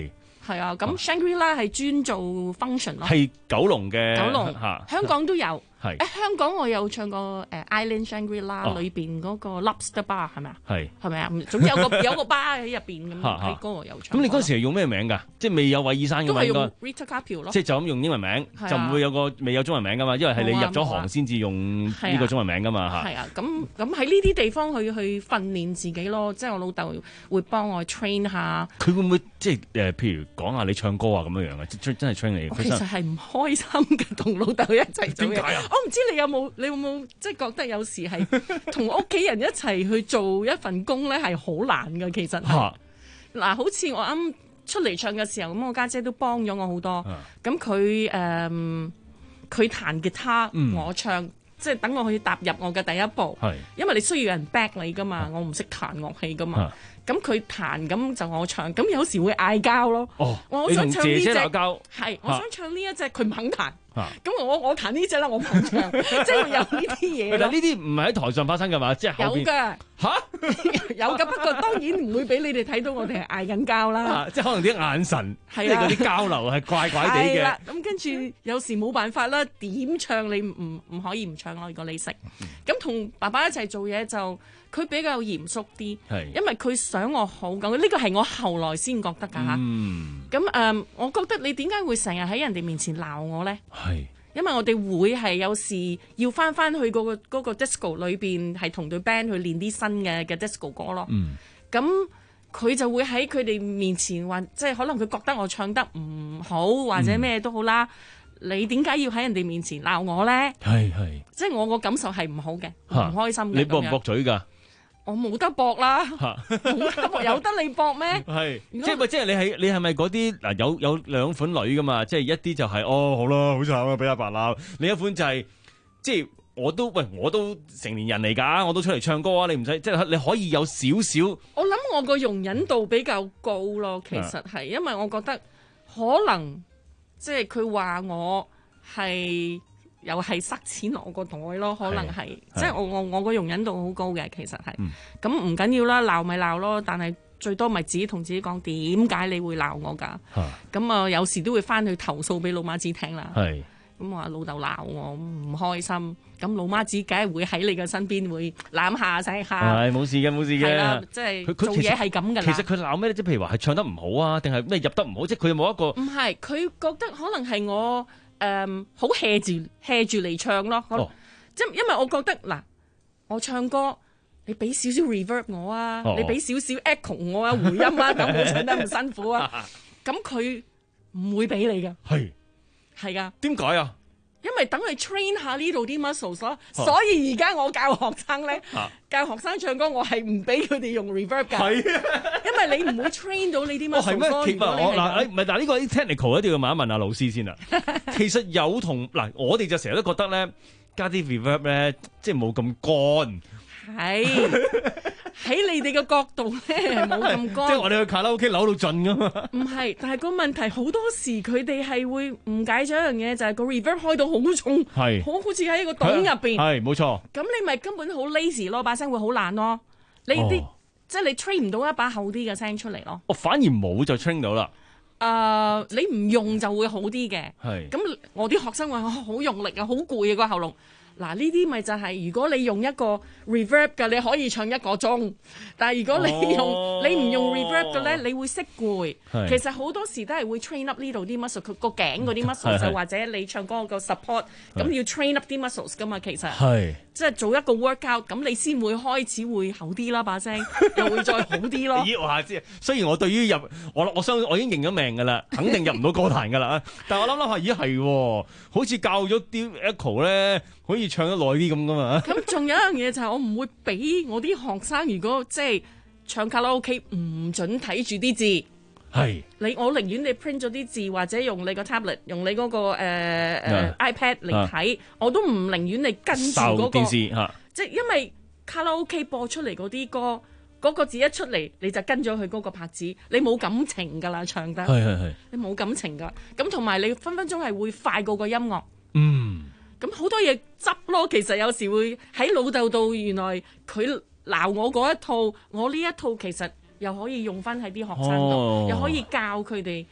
Speaker 19: 係啊，咁 Shangri-La 係專做 function 咯。
Speaker 13: 係九龍嘅。
Speaker 19: 九龍
Speaker 13: 嚇，
Speaker 19: 香港都有。
Speaker 13: 係
Speaker 19: 誒香港我有唱過誒 Island Shangri-La
Speaker 13: 哦
Speaker 19: 裏邊嗰個 Lobster Bar 係咪啊？
Speaker 13: 係
Speaker 19: 係咪啊？總之有個有個 bar 喺入邊咁
Speaker 13: 嚇嚇
Speaker 19: 喺嗰個有唱。
Speaker 13: 咁你嗰時係用咩名㗎？即係未有韋爾山㗎嘛？
Speaker 19: 都係用
Speaker 13: 應該
Speaker 19: Rita Carpio 咯。
Speaker 13: 即係就咁用英文名，
Speaker 19: 係啊
Speaker 13: 就唔會有個未有中文名㗎嘛？因為係你入咗行先至用呢個中文名㗎嘛嚇。
Speaker 19: 係啊，咁咁喺呢啲地方去去訓練自己咯。即係我老豆會幫我 train 下。
Speaker 13: 佢會唔會即係誒？譬如講下你唱歌啊咁樣樣嘅，真真係 train 你。
Speaker 19: 其實係唔開心嘅，同老豆一齊做嘢。
Speaker 13: 點解啊？
Speaker 19: 我唔知你有冇，你有冇即係覺得有時係同屋企人一齊去做一份工咧，係好難嘅。其實係嗱，好似我啱出嚟唱嘅時候，咁我家姐都幫咗我好多。咁佢誒佢彈吉他，
Speaker 13: 嗯
Speaker 19: 我唱。即係等我去踏入我嘅第一步，因為你需要有人 back 你噶嘛，我唔識彈樂器噶嘛，咁佢彈咁就我唱，咁有時會嗌交咯。
Speaker 13: 哦，
Speaker 19: 我想唱呢隻，
Speaker 13: 你同姐姐鬧交，
Speaker 19: 係我想唱呢一隻，佢唔肯彈，咁我我彈呢隻啦，我唔肯唱，即係會有呢啲嘢。
Speaker 13: 但係呢啲唔係喺台上發生㗎嘛，即係後邊
Speaker 19: 有㗎
Speaker 13: 嚇
Speaker 19: 有㗎，不過當然唔會俾你哋睇到我哋係嗌緊交啦。
Speaker 13: 即係可能啲眼神，即
Speaker 19: 係啊
Speaker 13: 係嗰啲交流係怪怪地嘅
Speaker 19: 係啦。咁跟住有時冇辦法啦，點唱你唔唔可以唔唱咯？如果你識，咁同爸爸一齊做嘢就佢比較嚴肅啲，因為佢想我好咁。呢個係我後來先覺得㗎嚇。咁誒、嗯，我覺得你點解會成日喺人哋面前鬧我咧？
Speaker 13: 係。
Speaker 19: 因為我哋會係有時要翻翻去嗰、嗰個嗰個 disco 裏邊，係同隊 band 去練啲新嘅嘅 disco 歌咯。咁、嗯、佢就會喺佢哋面前話，即係可能佢覺得我唱得唔好，或者咩都好啦。嗯、你點解要喺人哋面前鬧我咧？
Speaker 13: 係係，
Speaker 19: 即係我個感受係唔好嘅，唔開心嘅。
Speaker 13: 你駁唔駁嘴㗎？
Speaker 19: 我冇得駁啦，冇得駁，有得你駁咩？
Speaker 13: 係，即係咪即係你係你係咪嗰啲嗱有有兩款女噶嘛？即係一啲就係、是、哦好啦，好慘啊，俾阿爸鬧；另一款就係、是、即係我都喂我都成年人嚟㗎，我都出嚟唱歌啊！你唔使即係你可以有少少。
Speaker 19: 我諗我個容忍度比較高咯，其實係因為我覺得可能即係佢話我係。又係塞錢落我個袋咯，可能係，即係我我我個容忍度好高嘅，其實係。咁唔緊要啦，鬧咪鬧咯，但係最多咪自己同自己講點解你會鬧我㗎？咁啊，有時都會翻去投訴俾老媽子聽啦。咁我話老豆鬧我唔開心，咁老媽子梗係會喺你嘅身邊會攬下錫下。
Speaker 13: 係冇事嘅，冇事嘅。
Speaker 19: 係啦，即係做嘢係咁㗎啦。
Speaker 13: 其實佢鬧咩咧？即係譬如話係唱得唔好啊，定係咩入得唔好？即係佢有冇一個？
Speaker 19: 唔係，佢覺得可能係我。誒好 hea 住 hea 住嚟唱咯，即係、哦、因為我覺得嗱，我唱歌你俾少少 reverb 我啊，哦、你俾少少 echo 我啊，回音啊，等我唱得唔辛苦啊，咁佢唔會俾你㗎，係係㗎，
Speaker 13: 點解啊？
Speaker 19: 因為等佢 train 下呢度啲 muscles 咯，所以而家我教學生咧，啊、教學生唱歌我係唔俾佢哋用 reverb 㗎，係因為你唔會 train 到你啲 muscles 咯。
Speaker 13: 其實我嗱，唔係嗱呢個 technical 一定要問一問阿老師先啦。其實有同嗱，我哋就成日都覺得咧，加啲 reverb 咧，即係冇咁乾。係喺你哋嘅角度咧，係冇咁乾。即係我哋去卡拉 OK 扭到盡噶嘛。唔係，但係個問題好多時佢哋係會誤解咗一樣嘢，就係、是、個 reverb 開到好重，係好好似喺個洞入邊。係冇錯。咁你咪根本好 lazy 咯，把聲會好爛咯。你啲、哦、即係你 train 唔到一把厚啲嘅聲出嚟咯。我、哦、反而冇就 train 到啦。誒、呃，你唔用就會好啲嘅。係。咁我啲學生話好用力啊，好攰啊個喉嚨。嗱，呢啲咪就係如果你用一個 reverb 嘅，你可以唱一個鐘。但係如果你用、哦、你唔用 reverb 嘅咧，你會識攰。其實好多時都係會 train up 呢度啲 muscle，佢個頸嗰啲 muscle 就或者你唱歌個 support，咁要 train up 啲 muscles 噶嘛。其實係即係做一個 workout，咁你先會開始會厚啲啦，把聲又會再好啲咯。咦，我下知，雖然我對於入我我相信我已經認咗命噶啦，肯定入唔到歌壇噶啦。但係我諗諗下，咦係，好似教咗啲 echo 咧。可以唱得耐啲咁噶嘛？咁仲有一樣嘢就係我唔會俾我啲學生，如果即係唱卡拉 OK 唔準睇住啲字。係你我寧願你 print 咗啲字，或者用你個 tablet， 用你嗰、嗰個誒誒、呃 yeah. 呃、iPad 嚟睇，yeah. 我都唔寧願你跟住嗰、嗰個電視。即係因為卡拉 OK 播出嚟嗰啲歌，嗰、嗰個字一出嚟你就跟咗佢嗰個拍子，你冇感情㗎啦，唱得。係係係。你冇感情㗎，咁同埋你分分鐘係會快過個音樂。嗯。咁好多嘢執咯，其實有時會喺老豆度，原來佢鬧我嗰一套，我呢一套其實又可以用翻喺啲學生度，哦、又可以教佢哋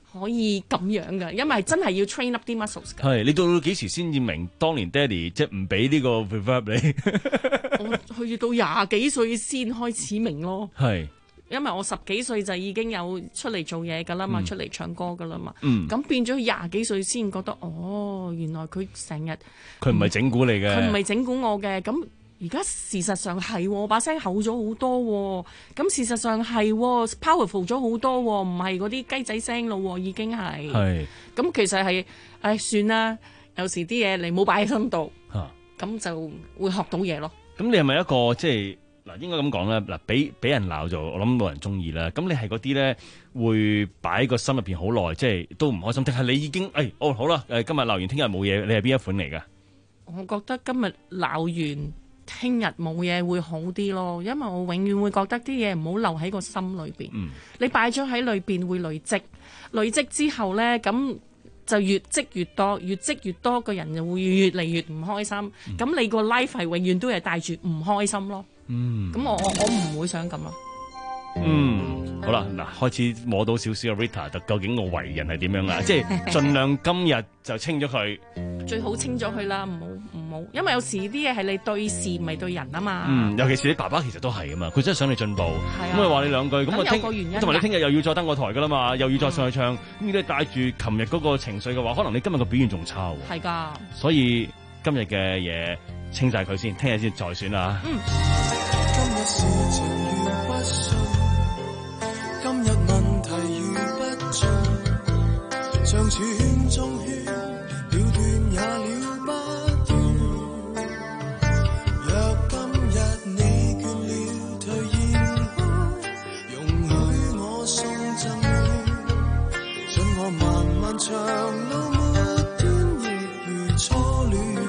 Speaker 19: 可以咁樣嘅，因為真係要 train up 啲 muscles 㗎。
Speaker 13: 係你到幾時先至明？當年爹哋即係唔俾呢個 reverb 你，
Speaker 19: 我去到廿幾歲先開始明咯。
Speaker 13: 係。
Speaker 19: 因為我十幾歲就已經有出嚟做嘢㗎啦嘛，
Speaker 13: 嗯、
Speaker 19: 出嚟唱歌㗎啦嘛，咁、
Speaker 13: 嗯、
Speaker 19: 變咗廿幾歲先覺得，哦，原來佢成日
Speaker 13: 佢唔係整蠱你嘅，
Speaker 19: 佢唔係整蠱我嘅。咁而家事實上係，我把聲厚咗好多，咁事實上係 powerful 咗好多，唔係嗰啲雞仔聲咯，已經係。係。咁其實係，唉，算啦，有時啲嘢你冇擺喺心度，咁、啊、就會學到嘢咯。
Speaker 13: 咁你係咪一個即係？嗱，應該咁講啦。嗱，俾俾人鬧就我諗冇人中意啦。咁你係嗰啲咧會擺喺個心入邊好耐，即係都唔開心。定係你已經誒、哎、哦好啦，誒今日鬧完，聽日冇嘢。你係邊一款嚟㗎？
Speaker 19: 我覺得今日鬧完，聽日冇嘢會好啲咯。因為我永遠會覺得啲嘢唔好留喺個心裏邊。嗯、你擺咗喺裏邊會累積，累積之後咧咁就越積越多，越積越多，個人就會越嚟越唔開心。咁、嗯、你個 life 係永遠都係帶住唔開心咯。嗯，咁我我我唔會想咁咯。
Speaker 13: 嗯，好啦，嗱，開始摸到少少嘅 Rita，究竟我為人係點樣啦？即係盡量今日就清咗佢，
Speaker 19: 最好清咗佢啦，唔好唔好，因為有時啲嘢係你對事唔係對人啊嘛。
Speaker 13: 嗯，尤其是你爸爸其實都係啊嘛，佢真係想你進步。係啊，咁咪話你兩句，咁我聽，同埋你聽日又要再登個台噶啦嘛，又要再上去唱，咁、嗯、你帶住琴日嗰個情緒嘅話，可能你今日個表現仲差喎。係噶，所以今日嘅嘢清晒佢先，聽日先再選啦。嗯。
Speaker 15: 今日事情如不順，今日問題如不盡，像圈中圈，了斷也了不斷。若今日你倦了，退現開，容許我送贈暖，准我漫漫長路末端亦如初戀。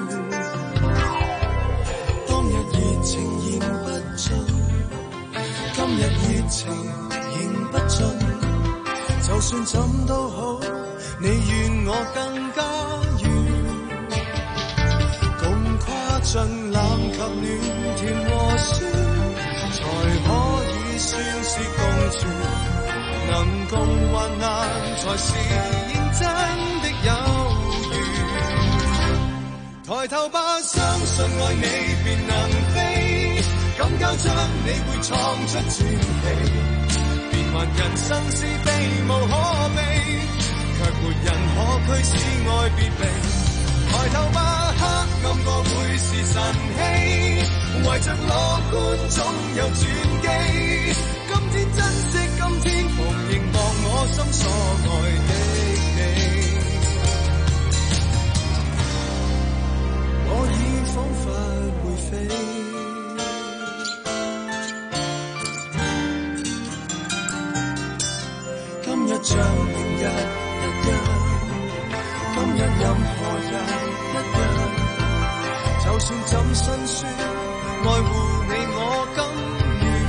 Speaker 15: 當日熱情現不盡，今日熱情仍不盡，就算怎都好，你願我更加遠，共跨進冷及暖，甜和酸，才可以算是共存，能共患難才是認真的友誼。抬頭吧，相信愛你便能飛，敢交出你會創出傳奇，變幻人生是避無可避，卻沒人可驅使愛別離。抬頭吧，黑暗過會是晨曦，懷着樂觀總有轉機。今天珍惜今天，逢凝望我心所愛的你，我已彷彿會飛。今日像明日一樣，今日任何人一樣，就算怎辛酸，愛護你我甘願，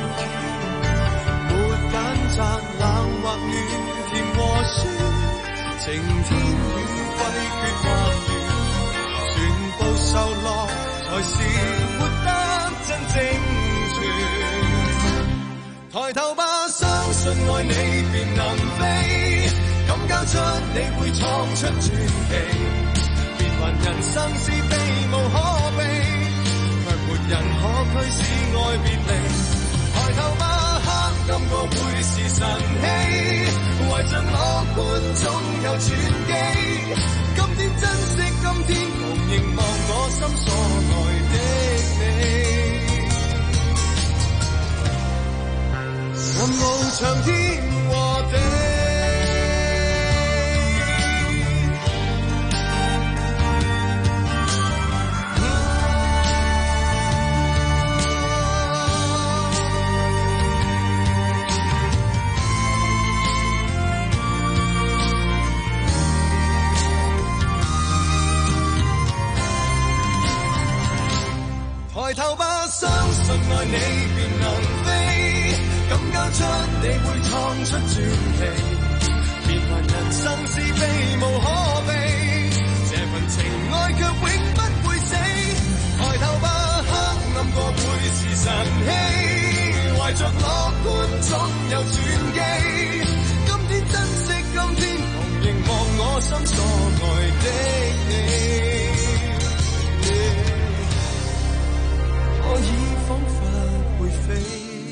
Speaker 15: 沒揀擇冷或暖，甜和酸，晴天雨季缺或圓，全部受落才是活得真正全。抬頭吧，相信愛你便能飛，敢交出你會創出傳奇，變幻人生是避無可避，卻沒人可驅使愛別離。抬頭吧，黑暗過會是晨曦，懷着樂觀總有轉機。今天珍惜今天，同凝望我心所愛的你，任翱長天和地。抬頭吧，相信愛你便能飛，敢交出你會創出傳奇，變幻人生是避無可避，這份情愛卻永不會死。抬頭吧，黑暗過會是晨曦，懷着樂觀總有轉機。今天珍惜今天。 心所愛的你，我已彷彿會飛，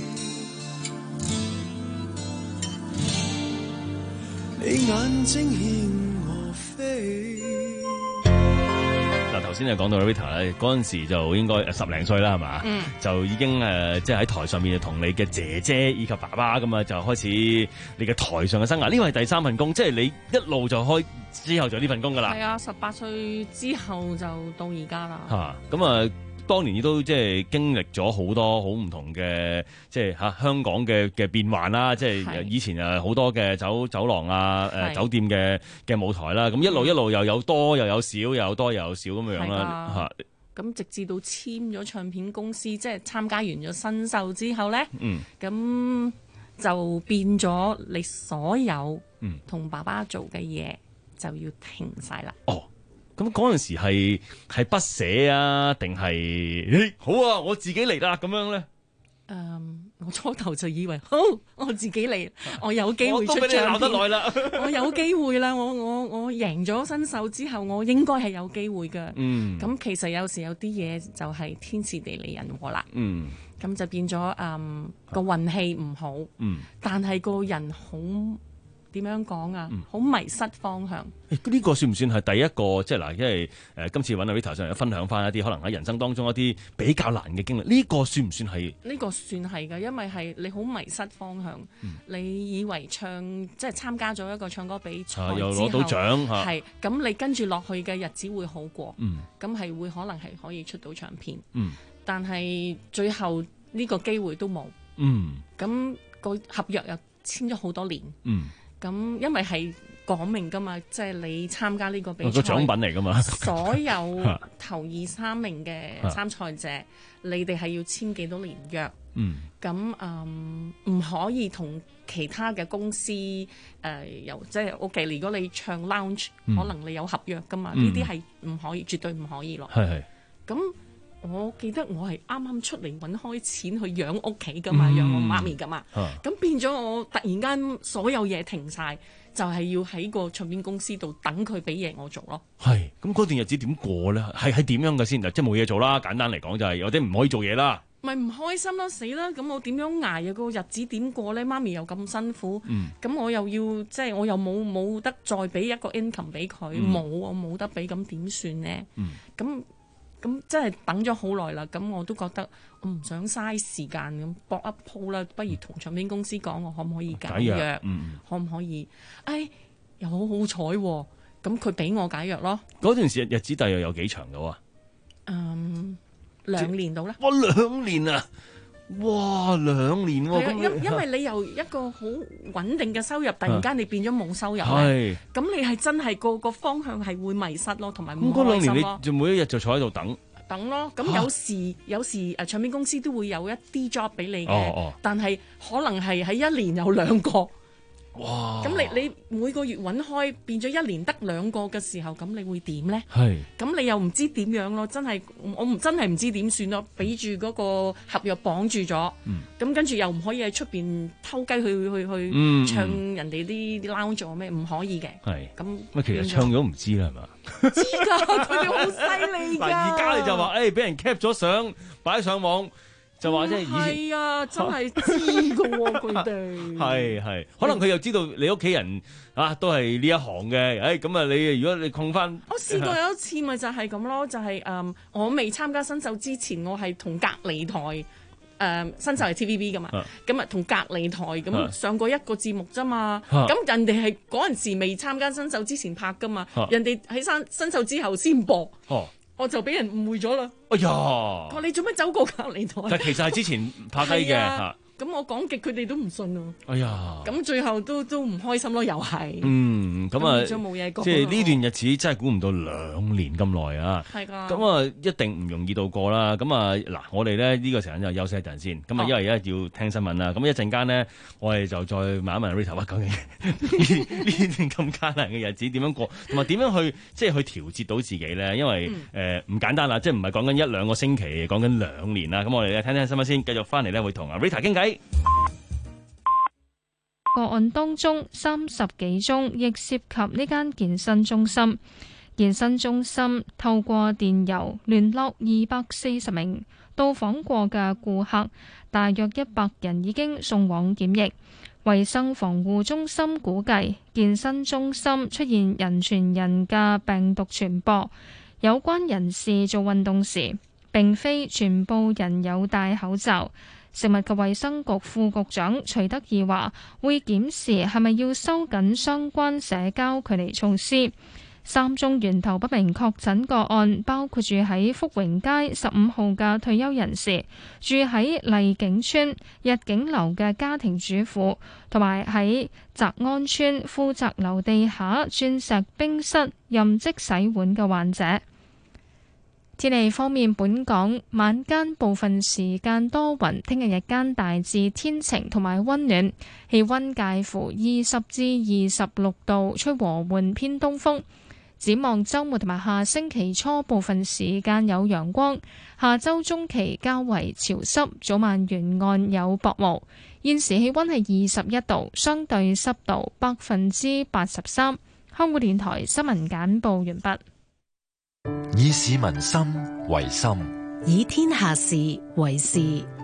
Speaker 15: 你眼睛牽我飛。
Speaker 13: 嗱，頭先就講到 Rita 咧，嗰陣時就應該十零歲啦，係嘛？嗯，就已經誒，即係喺台上面就同你嘅姐姐以及爸爸咁啊，就開始你嘅台上嘅生涯。呢個係第三份工，即係你一路就開之後就呢份工噶啦。
Speaker 19: 係啊，十八歲之後就到而家啦。
Speaker 13: 嚇，咁啊，當年亦都即係經歷咗好多好唔同嘅，即係嚇香港嘅嘅變幻啦。即係以前誒好多嘅酒酒廊啊、誒酒店嘅嘅舞台啦。咁一路一路又有多又有少，又有多又有少咁樣樣啦。嚇，
Speaker 19: 咁直至到簽咗唱片公司，即係參加完咗新秀之後咧，嗯，咁就變咗你所有同爸爸做嘅嘢就要停晒啦。
Speaker 13: 哦。咁嗰陣時係係不捨啊，定係誒好啊，我自己嚟啦咁樣咧？
Speaker 19: 誒、um, 我初頭就以為好，我自己嚟，我有機會出唱片，
Speaker 13: 我都俾你鬧得耐啦，
Speaker 19: 我有機會啦，我我我贏咗新秀之後，我應該係有機會嘅。嗯，咁其實有時有啲嘢就係天時地利人和啦。嗯，咁就變咗誒個運氣唔好。嗯，但係個人好。點樣講啊？好、嗯、迷失方向。呢、
Speaker 13: 呢個算唔算係第一個？即係嗱，因為誒、呃、今次揾阿 Rita 上嚟分享翻一啲可能喺人生當中一啲比較難嘅經歷。呢、呢個算唔算係？
Speaker 19: 呢個算係㗎，因為係你好迷失方向。嗯、你以為唱即係參加咗一個唱歌比賽、啊、又攞到獎嚇，係咁你跟住落去嘅日子會好過。嗯，咁係會可能係可以出到唱片。嗯，但係最後呢個機會都冇。嗯，咁個合約又簽咗好多年。嗯。咁因為係講明噶嘛，即係你參加呢個比賽個獎品嚟噶嘛，所有頭二三名嘅參賽者，你哋係要簽幾多年約？嗯，咁嗯唔可以同其他嘅公司誒，由即係 OK。如果你唱 lounge，可能你有合約噶嘛，呢啲係唔可以，絕對唔可以咯。係係。咁我記得我係啱啱出嚟揾開錢去養屋企噶嘛，養我媽咪噶嘛，咁變咗我突然間所有嘢停晒，就係要喺個唱片公司度等佢俾嘢我做咯。係，咁嗰段日子點過咧？係係點樣嘅先？即係冇嘢做啦，簡單嚟講就係有啲唔可以做嘢啦。咪唔開心咯，死啦！咁我點樣捱啊？個日子點過咧？媽咪又咁辛苦，咁、嗯、我又要即係我又冇冇得再俾一個 income 俾佢，冇、嗯、我冇得俾，咁點算咧？咁、嗯咁真係等咗好耐啦，咁我都覺得我唔想嘥時間咁搏一鋪啦，不如同唱片公司講我可唔可以解約，解約嗯、可唔可以？哎，又好好彩喎，咁佢俾我解約咯。嗰段時日子大約有幾長到啊？嗯，兩年到啦。哇，兩年啊！哇，兩年喎、啊！因因為你由一個好穩定嘅收入，突然間你變咗冇收入咧，咁你係真係個個方向係會迷失咯，同埋唔開心咯。咁嗰兩年你就每一日就坐喺度等等咯。咁有時有時誒唱片公司都會有一啲 job 俾你嘅、哦哦，但係可能係喺一年有兩個。哇！咁你你每個月揾開變咗一年得兩個嘅時候，咁你會點咧？係。咁你又唔知點樣咯？真係我唔真係唔知點算咯。俾住嗰個合約綁住咗，咁、嗯、跟住又唔可以喺出邊偷雞去去去、嗯、唱人哋啲 lounge 咩？唔可以嘅。係。咁喂，其實唱咗唔知啦，係嘛？知㗎，佢哋好犀利㗎。嗱，而家你就話誒，俾、哎、人 cap 咗相擺上網。就話即係以前係啊，真係知㗎喎，佢哋係係，可能佢又知道你屋企人啊都係呢一行嘅，誒咁啊你如果你控翻，我試過有一次咪就係咁咯，就係、是、誒、嗯、我未參加新秀之前，我係同隔離台誒、嗯、新秀係 T V B 㗎嘛，咁啊同隔離台咁上過一個節目啫嘛，咁、啊、人哋係嗰陣時未參加新秀之前拍㗎嘛，啊、人哋喺新新秀之後先播。啊我就俾人誤會咗啦！哎呀，話你做咩走過隔離台？但其實係之前拍低嘅。咁我講極佢哋都唔信啊！哎呀，咁最後都都唔開心咯，又係。嗯，咁啊，冇嘢講，即係呢段日子真係估唔到兩年咁耐啊！係㗎。咁啊，一定唔容易度過啦。咁啊，嗱，我哋咧呢個時間就休息一陣先。咁啊，因為而家要聽新聞啦。咁一陣間呢，我哋就再問一問 Rita 話究竟呢段咁艱難嘅日子點樣過，同埋點樣去即係去調節到自己咧？因為誒唔、嗯呃、簡單啦，即係唔係講緊一兩個星期，講緊兩年啦。咁我哋咧聽聽新聞先，繼續翻嚟咧會同阿 Rita 傾偈。
Speaker 1: 個案當中，三十幾宗亦涉及呢間健身中心。健身中心透過電郵聯絡二百四十名到訪過嘅顧客，大約一百人已經送往檢疫。衛生防護中心估計，健身中心出現人傳人嘅病毒傳播。有關人士做運動時，並非全部人有戴口罩。食物及衛生局副局長徐德義話，會檢視係咪要收緊相關社交距離措施。三宗源頭不明確診個案，包括住喺福榮街十五號嘅退休人士，住喺麗景村日景樓嘅家庭主婦，同埋喺澤安村富澤樓地下鑽石冰室任職洗碗嘅患者。天氣方面，本港晚間部分時間多雲，聽日日間大致天晴同埋溫暖，氣溫介乎二十至二十六度，吹和緩偏東風。展望週末同埋下星期初部分時間有陽光，下週中期較為潮濕，早晚沿岸有薄霧。現時氣溫係二十一度，相對濕度百分之八十三。香港電台新聞簡報完畢。
Speaker 4: 以市民心為心，
Speaker 2: 以天下事為事。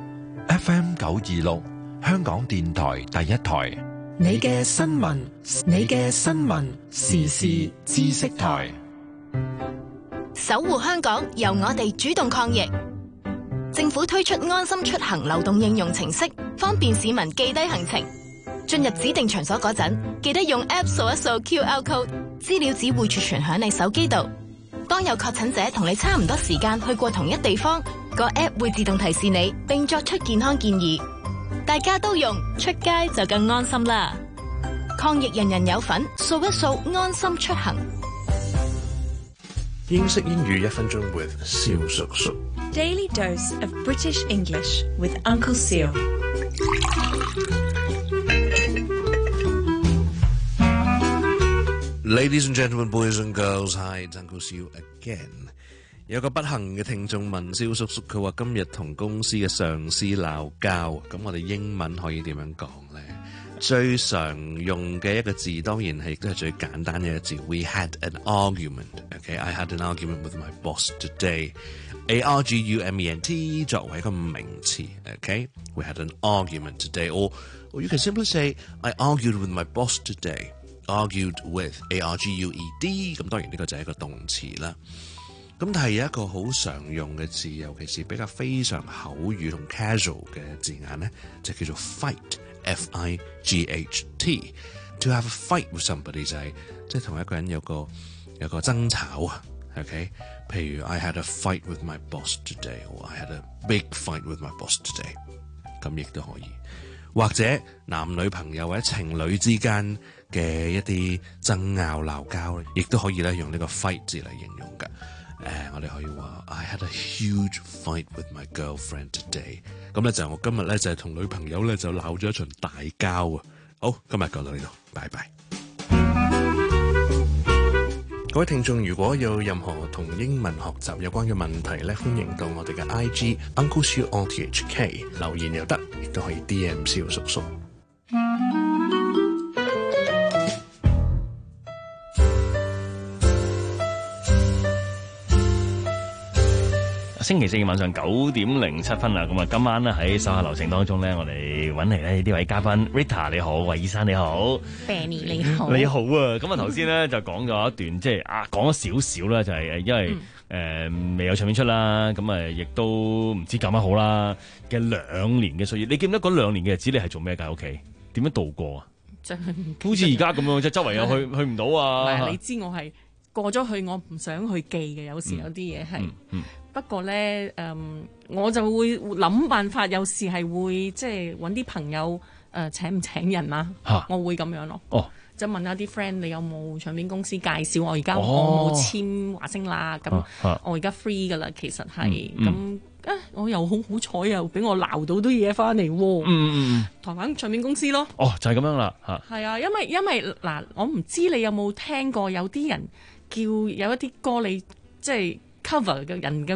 Speaker 4: F M 九二六，香港電台第一台。
Speaker 2: 你嘅新聞，你嘅新聞時事知識台，守護香港，由我哋主動抗疫。政府推出安心出行流動應用程式，方便市民記低行程。進入指定場所嗰陣，記得用 App 掃一掃 Q R code， 資料只會儲存響你手機度。當有確診者同你差唔多時間去過同一地方，個 App 會自動提示你，並作出健康建議。大家都用，出街就更安心啦！抗疫人人有份，掃一掃安心出行。
Speaker 20: 英式英語一分鐘 with 蕭叔叔。
Speaker 21: Daily dose of British English with Uncle Seal。
Speaker 20: Ladies and gentlemen, boys and girls, hi, it's Uncle Seal again。有個不幸嘅聽眾問蕭叔叔，佢話今日同公司嘅上司鬧交，咁我哋英文可以點樣講呢？最常用嘅一個字當然係亦都係最簡單嘅一個字 We had an argument. Okay, I had an argument with my boss today. A R G U M E N T 作為一個名詞 Okay, we had an argument today. Or, or you can simply say I argued with my boss today. Argued with A R G U E D 咁當然呢個就係一個動詞啦。咁但係有一個好常用嘅字，尤其是比較非常口語同 casual 嘅字眼咧，就叫做 fight F I G H T。 To have a fight with somebody 就係即係同一個人有個有個爭吵啊。OK， 譬如 I had a fight with my boss today， or I had a big fight with my boss today， 咁亦都可以。或者男女朋友或者情侶之間嘅一啲爭拗鬧交咧，亦都可以咧用呢個 fight 字嚟形容㗎。誒、呃，我哋可以話 I had a huge fight with my girlfriend today。咁咧就我今日咧就係同女朋友咧就鬧咗一場大交啊！好，今日講到呢度，拜拜。各位聽眾，如果有任何同英文學習有關嘅問題咧，歡迎到我哋嘅 I G Uncle Siu R T H K 留言又得，亦都可以 D M 蕭叔叔。
Speaker 13: 星期四晚上九點零七分啦，咁啊今晚咧喺手下流程當中咧，我哋揾嚟咧呢位嘉賓 Rita 你好，魏醫生你好
Speaker 19: Benny 你好，
Speaker 13: 你好啊！咁啊頭先咧就講咗一段，即係啊講咗少少啦，就係因為誒、嗯呃、未有唱片出啦，咁啊亦都唔知搞乜好啦嘅兩年嘅歲月，你記唔記得嗰兩年嘅日子你係做咩㗎？喺屋企點樣度過啊？
Speaker 19: 真
Speaker 13: 好似而家咁樣，即係周圍又去去唔到啊！
Speaker 19: 你知我係過咗去，我唔想去記嘅，有時有啲嘢係。
Speaker 13: 嗯嗯
Speaker 19: 不過咧，誒、嗯，我就會諗辦法，有時係會即係揾啲朋友誒、呃、請唔請人啊？我會咁樣咯。哦，就問下啲 friend，你有冇唱片公司介紹我？而家我冇簽華星啦，咁、哦、我而家 free 噶啦，其實係咁、嗯嗯、啊！我又好好彩，又俾我撈到啲嘢翻嚟喎。嗯嗯台灣唱片公司咯。
Speaker 13: 哦，就係、是、咁樣啦嚇。
Speaker 19: 係啊，因為因為嗱，我唔知你有冇聽過有啲人叫有一啲歌你即係。cover 嘅人嘅歌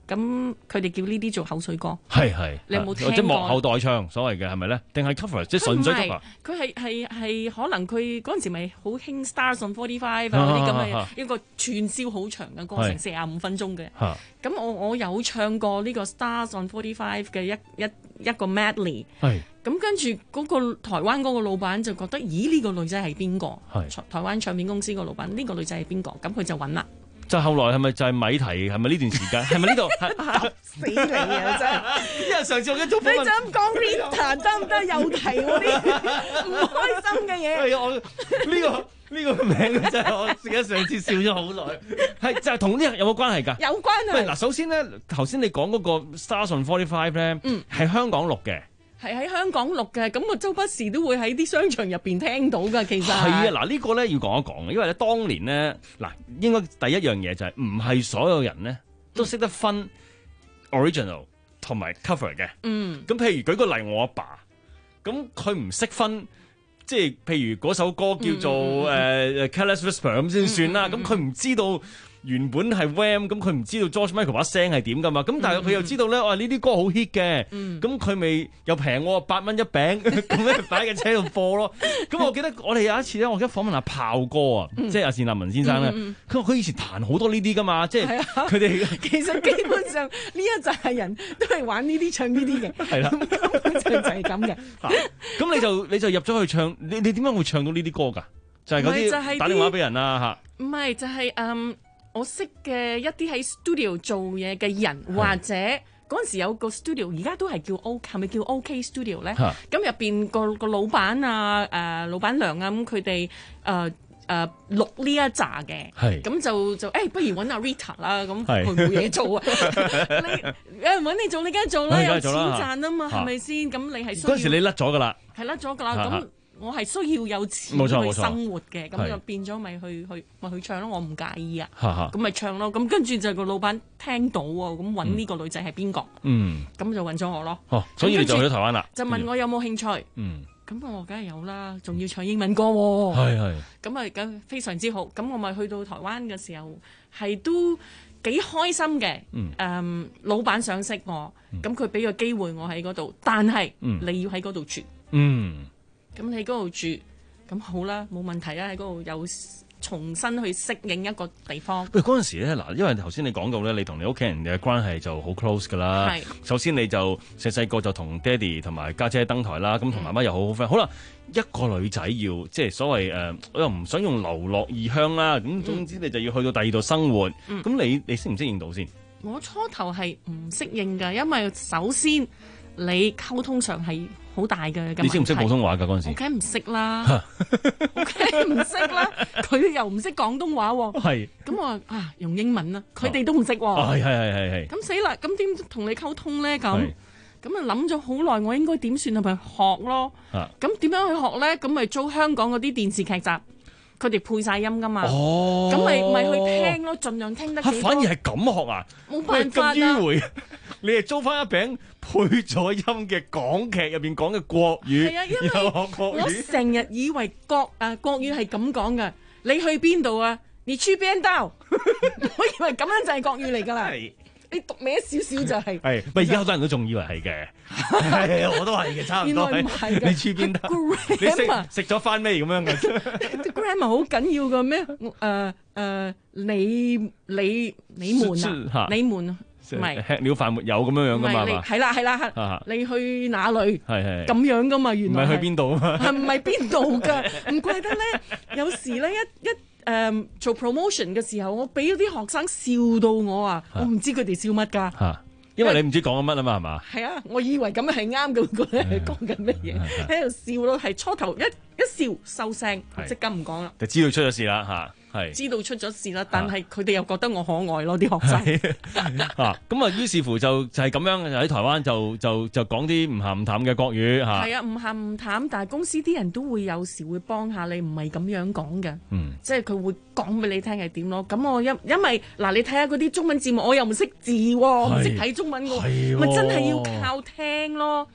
Speaker 19: 咁佢哋叫呢啲做口水歌。
Speaker 13: 係係，
Speaker 19: 你有冇聽過？
Speaker 13: 即係幕後代唱所謂嘅係咪咧？定係 cover 即係純粹 cover？
Speaker 19: 佢係係係可能佢嗰陣時咪好興 Stars on forty five 啊嗰啲咁嘅一個串燒好長嘅歌，成四十五分鐘嘅。咁我我有唱過呢個 Stars on forty five 嘅一一一個 medley。係。咁跟住嗰個台灣嗰個老闆就覺得，咦呢個女仔係邊個？係台灣唱片公司個老闆，呢個女仔係邊個？咁佢就揾啦。就後來係咪就係米提？係咪呢段時間？係咪呢度？ 嚇死你啊！真係，
Speaker 13: 因為上次我一早訪問，
Speaker 19: 你就咁講 Rita 得唔得？又提嗰啲唔開心嘅嘢。
Speaker 13: 係啊，我呢個呢個名真係我自己上次笑咗好耐。係就係同呢個有冇關係㗎？
Speaker 19: 有關啊！
Speaker 13: 喂，嗱，首先咧，頭先你講嗰個 Stars on forty five 咧，嗯，係香港錄嘅。
Speaker 19: 係喺香港錄嘅，咁我周不時都會喺啲商場入邊聽到㗎。其實係
Speaker 13: 啊，嗱、這個、呢個咧要講一講嘅，因為咧當年咧嗱，應該第一樣嘢就係唔係所有人咧都識得分 original 同埋 cover 嘅。嗯，咁譬如舉個例，我阿爸，咁佢唔識分，即係譬如嗰首歌叫做誒誒 Careless Whisper 咁先算啦。咁佢唔知道。原本係 Wham 咁，佢唔知道 George Michael 把聲係點噶嘛？咁但係佢又知道咧，哇呢啲歌好 hit 嘅，咁佢咪又平喎，八蚊一餅，咁樣擺喺車度播咯。咁我記得我哋有一次咧，我記得訪問阿炮哥啊，嗯、即係阿單立文先生咧，佢話佢以前彈好多呢啲噶嘛，即係佢哋
Speaker 19: 其實基本上呢一紮人都係玩呢啲唱呢啲嘅，係啦，根本就係咁嘅。
Speaker 13: 咁你就你就入咗去唱，你你點解會唱到呢啲歌㗎？就係嗰啲打電話俾人啊嚇？
Speaker 19: 唔係就係、是、嗯。我識嘅一啲喺 studio 做嘢嘅人，或者嗰陣時有個 studio，而家都係叫 O， 係咪叫 OK Studio 咧？咁入邊個個老闆啊、誒、呃、老闆娘啊，咁佢哋誒誒錄呢一紮嘅，咁就就誒、欸，不如揾阿 Rita 啦，咁佢冇嘢做啊，你有人揾你做，你梗係做啦，有錢賺啊嘛，係咪先？咁你係需要
Speaker 13: 嗰陣時你甩咗㗎啦，
Speaker 19: 係甩咗㗎啦，咁。我係需要有錢去生活嘅，咁就變咗咪去去咪去唱咯，我唔介意啊。咁咪唱咯，咁跟住就個老闆聽到喎，咁揾呢個女仔係邊個？嗯，咁就揾咗我咯。哦，
Speaker 13: 所以你就去咗台灣啦。
Speaker 19: 就問我有冇興趣？嗯，咁我梗係有啦，仲要唱英文歌喎。係係。咁啊，咁非常之好。咁我咪去到台灣嘅時候，係都幾開心嘅。嗯。誒，老闆想識我，咁佢俾個機會我喺嗰度，但係你要喺嗰度住。嗯。咁喺嗰度住，咁好啦，冇問題啊！喺嗰度又重新去適應一個地方。
Speaker 13: 喂，嗰陣時咧，嗱，因為頭先你講到咧，你同你屋企人嘅關係就好 close 噶啦。係。首先你就細細個就同爹哋同埋家姐登台啦，咁同媽媽又好好 friend。好啦，一個女仔要即係所謂誒、呃，我又唔想用流落異鄉啦。咁總之你就要去到第二度生活。咁、嗯、你你適唔適應到先？
Speaker 19: 我初頭係唔適應㗎，因為首先你溝通上係好大嘅。
Speaker 13: 你識唔識普通話㗎嗰陣時？
Speaker 19: 我梗唔識啦，我梗唔識啦。佢又唔識廣東話喎。係。咁我啊用英文啦，佢哋都唔識喎。
Speaker 13: 係係係係係。
Speaker 19: 咁死啦！咁點同你溝通咧？咁咁啊諗咗好耐，我應該點算係咪學咯？咁點樣去學咧？咁咪租香港嗰啲電視劇集。佢哋配晒音噶嘛，咁咪咪去聽咯，盡量聽得幾多。
Speaker 13: 反而係咁學啊，
Speaker 19: 冇辦法啊！
Speaker 13: 咁迂迴，你係租翻一餅配咗音嘅港劇入邊講嘅國語，
Speaker 19: 係啊，因為我成日以為國誒國語係咁講嘅，你去邊度啊？你去邊度？我以為咁樣就係國語嚟㗎啦。你讀歪少少就係、是，係，
Speaker 13: 唔係而家好多人都仲以為係嘅，係我都係嘅，差唔多。原來唔係嘅，你黐邊得？你食食咗翻咩咁樣嘅
Speaker 19: ？Grammar 好緊要嘅咩？誒、呃、誒、呃，你你你們啊，你們唔係
Speaker 13: 吃了飯沒有咁樣樣噶嘛？
Speaker 19: 係啦係啦，你去哪裏？係係咁樣噶嘛？原來
Speaker 13: 唔係去邊度啊嘛？
Speaker 19: 係唔係邊度㗎？唔怪得咧，有時咧一一。誒、um, 做 promotion 嘅時候，我俾咗啲學生笑到我啊！我唔知佢哋笑乜㗎嚇，
Speaker 13: 因為你唔知講緊乜啊嘛，係嘛？
Speaker 19: 係啊，我以為咁樣係啱嘅，覺得係講緊乜嘢，喺度笑咯，係初頭一一笑收聲，即刻唔講啦。
Speaker 13: 就知道出咗事啦嚇。係
Speaker 19: 知道出咗事啦，但係佢哋又覺得我可愛咯，啲學生。
Speaker 13: 啊，咁啊，於是乎就就係咁樣，喺台灣就就就講啲唔鹹唔淡嘅國語嚇。
Speaker 19: 係啊，唔鹹唔淡，但係公司啲人都會有時會幫下你，唔係咁樣講嘅。嗯，即係佢會講俾你聽係點咯。咁我因因為嗱，你睇下嗰啲中文字幕，我又唔識字喎，唔識睇中文喎，咪真係要靠聽咯。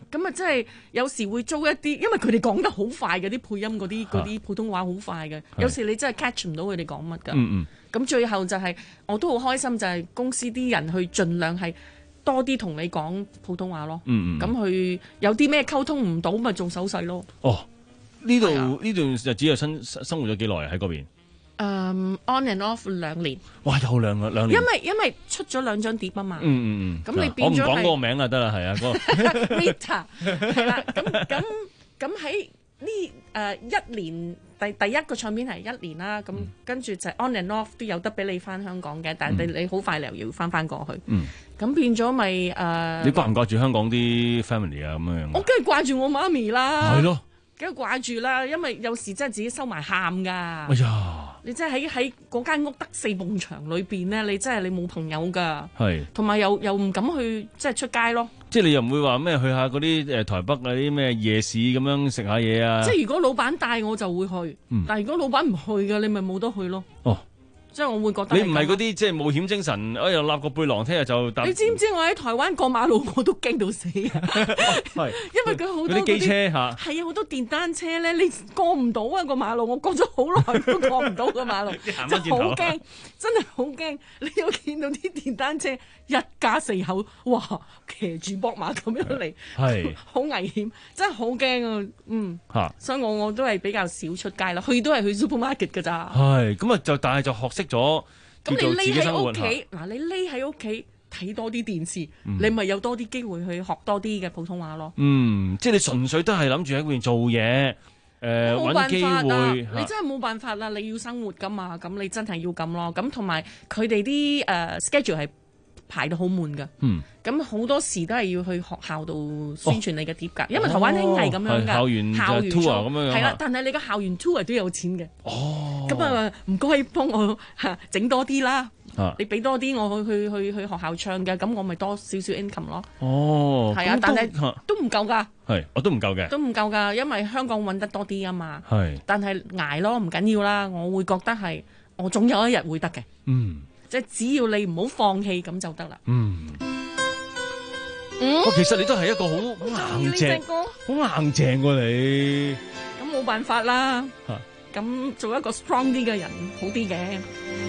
Speaker 19: 咁啊，真係有時會租一啲，因為佢哋講得好快嘅啲配音嗰啲嗰啲普通話好快嘅，有時你真係 catch 唔到佢哋講乜㗎。
Speaker 13: 嗯嗯。
Speaker 19: 咁最後就係、是、我都好開心，就係公司啲人去盡量係多啲同你講普通話咯。
Speaker 13: 嗯嗯。
Speaker 19: 咁佢有啲咩溝通唔到，咪做手勢咯。
Speaker 13: 哦，呢度呢段日子又生生活咗幾耐喺嗰邊？
Speaker 19: 誒、um, on and off 兩年。
Speaker 13: 哇，有兩個兩年。
Speaker 19: 因為因為出咗兩張碟啊嘛。
Speaker 13: 嗯嗯嗯。
Speaker 19: 咁你變咗係。
Speaker 13: 我唔講嗰個名啊，得啦，係啊，嗰個。
Speaker 19: Rita 係啦，咁咁咁喺呢誒一年第第一個唱片係一年啦，咁、嗯、跟住就 on and off 都有得俾你翻香港嘅，但係你你好快又要翻翻過去。嗯。咁變咗咪誒？你
Speaker 13: 掛唔掛住香港啲 family 啊咁樣？
Speaker 19: 我梗係掛住我媽咪啦。
Speaker 13: 係咯。梗
Speaker 19: 係掛住啦，因為有時真係自己收埋喊㗎。
Speaker 13: 哎呀！
Speaker 19: 你真係喺喺嗰間屋得四埲牆裏邊咧，你真係你冇朋友㗎。
Speaker 13: 係。同
Speaker 19: 埋又又唔敢去即係出街咯。
Speaker 13: 即係你又唔會話咩去下嗰啲誒台北嗰啲咩夜市咁樣食下嘢啊？
Speaker 19: 即係如果老闆帶我就會去，嗯、但係如果老闆唔去嘅，你咪冇得去咯。哦。即係我會覺得
Speaker 13: 你唔係嗰啲即係冒險精神，哎呀立個背囊，聽日就搭。
Speaker 19: 你知唔知我喺台灣過馬路我都驚到死啊！係，因為佢好多嗰啲
Speaker 13: 機車嚇，
Speaker 19: 係啊好多電單車咧，你過唔到啊個馬路，我過咗好耐都過唔到個馬路，真係好驚，真係好驚！你有見到啲電單車一家四口，哇騎住膊馬咁樣嚟，係好危險，真係好驚啊！嗯嚇，所以我我都係比較少出街啦，去都係去 supermarket 㗎咋。
Speaker 13: 係咁啊，就但係就學識咗。
Speaker 19: 咁你匿喺屋企，嗱你匿喺屋企睇多啲電視，嗯、你咪有多啲機會去學多啲嘅普通話咯。
Speaker 13: 嗯，即係你純粹都係諗住喺嗰邊做嘢，誒揾機會。
Speaker 19: 你真係冇辦法啦，你要生活噶嘛，咁你真係要咁咯。咁同埋佢哋啲誒 schedule 係排到好滿㗎。嗯。咁好多時都係要去學校度宣傳你嘅碟㗎，哦、因為台灣興係咁樣㗎，
Speaker 13: 校園校園 tour 咁樣。
Speaker 19: 係啦，但係你個校園 tour 都有錢嘅。哦。咁啊，唔該幫我嚇整多啲啦。啊、你俾多啲我去去去去學校唱嘅，咁我咪多少少 income 咯。哦。係啊，但係都唔夠㗎。
Speaker 13: 係，我都唔夠嘅。
Speaker 19: 都唔夠㗎，因為香港揾得多啲啊嘛。係。但係捱咯，唔緊要啦，我會覺得係我總有一日會得嘅。嗯。即係只要你唔好放棄咁就得啦。嗯。
Speaker 13: 嗯、其實你都係一個好好硬淨，好硬淨喎你。
Speaker 19: 咁冇辦法啦。咁做一個 strong 啲嘅人好啲嘅。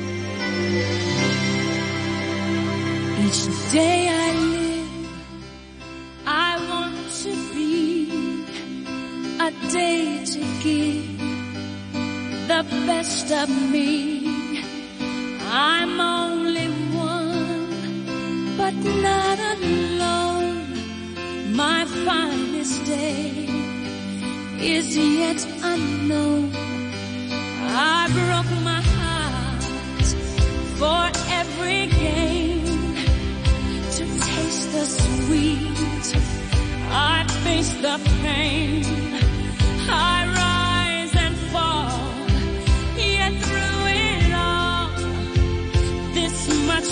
Speaker 14: Each day I live, I want to be a day to give the best of me. I'm only one, but not alone.My finest day is yet unknown. I broke my heart for every game to taste the sweet. I face the pain. I rise and fall. Yet through it all, this much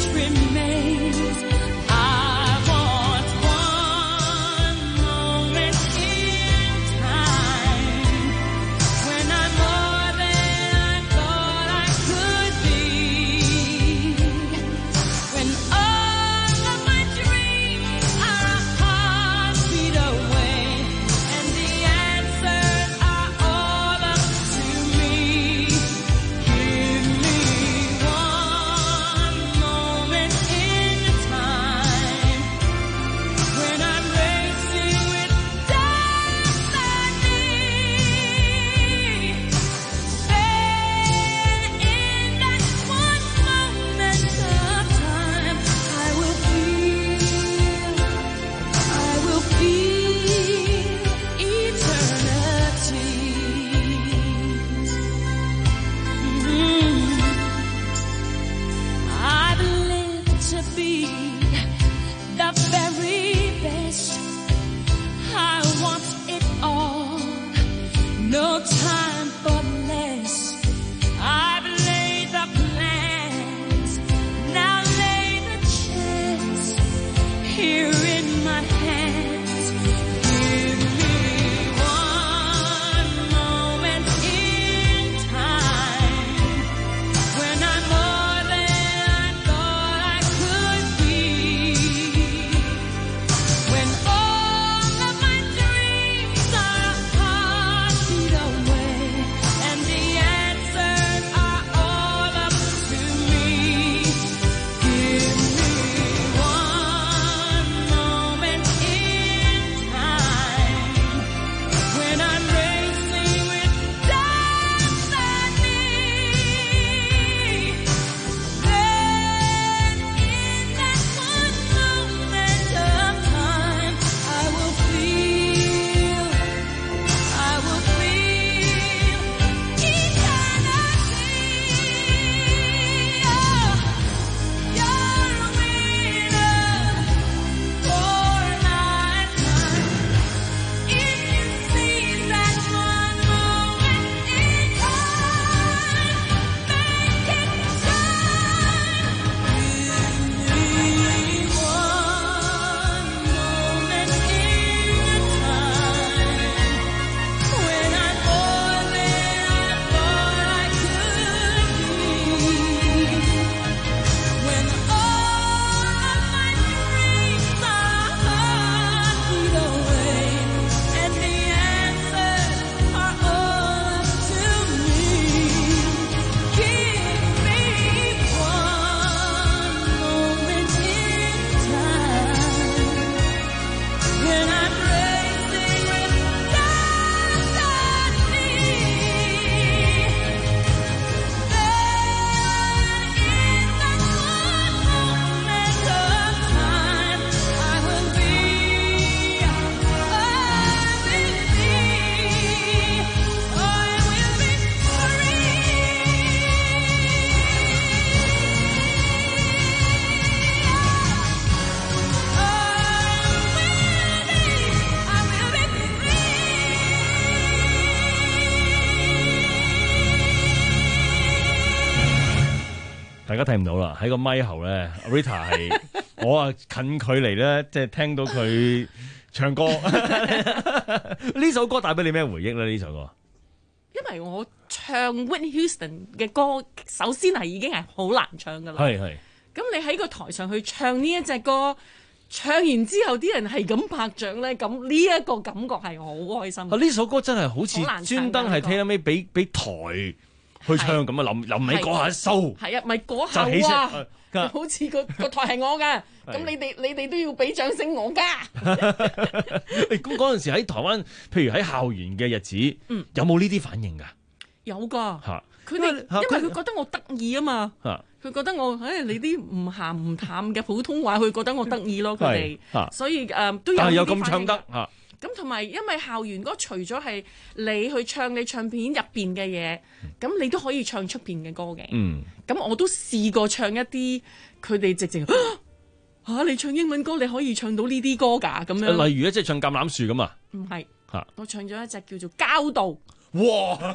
Speaker 15: No time for less. I've laid the plans, now lay the chance here in my hands. Give me one moment in time when I'm more than I thought I could be. When all of my
Speaker 13: 大家睇唔到啦，喺個咪後咧 ，Rita 係我啊近距離咧，即係聽到佢唱歌。呢首歌帶俾你咩回憶咧？呢首歌，
Speaker 19: 因為我唱 Whitney Houston 嘅歌，首先係已經係好難唱噶啦。
Speaker 13: 係係。
Speaker 19: 咁你喺個台上去唱呢一隻歌，唱完之後啲人係咁拍掌咧，咁呢一個感覺係好開心。
Speaker 13: 啊！呢首歌真係好似專登係聽尾俾俾台去唱咁啊！臨臨尾嗰下收，
Speaker 19: 係啊，咪嗰下哇！好似個個台係我㗎，咁你哋你哋都要俾掌聲我㗎。
Speaker 13: 咁嗰陣時喺台灣，譬如喺校園嘅日子，嗯、有冇呢啲反應㗎？
Speaker 19: 有㗎，佢哋因為佢覺得我得意啊嘛，佢覺得我，唉、哎，你啲唔鹹唔淡嘅普通話，佢覺得我得意咯，佢哋，所以誒、呃、都有。但係有咁唱得嚇。咁同埋，因為校園歌除咗係你去唱你唱片入邊嘅嘢，咁你都可以唱出邊嘅歌嘅。嗯。咁我都試過唱一啲，佢哋直情嚇、啊、你唱英文歌，你可以唱到呢啲歌㗎咁樣。
Speaker 13: 例如咧，即係唱橄欖樹咁啊？
Speaker 19: 唔係嚇，我唱咗一隻叫做《交道》。
Speaker 13: 哇！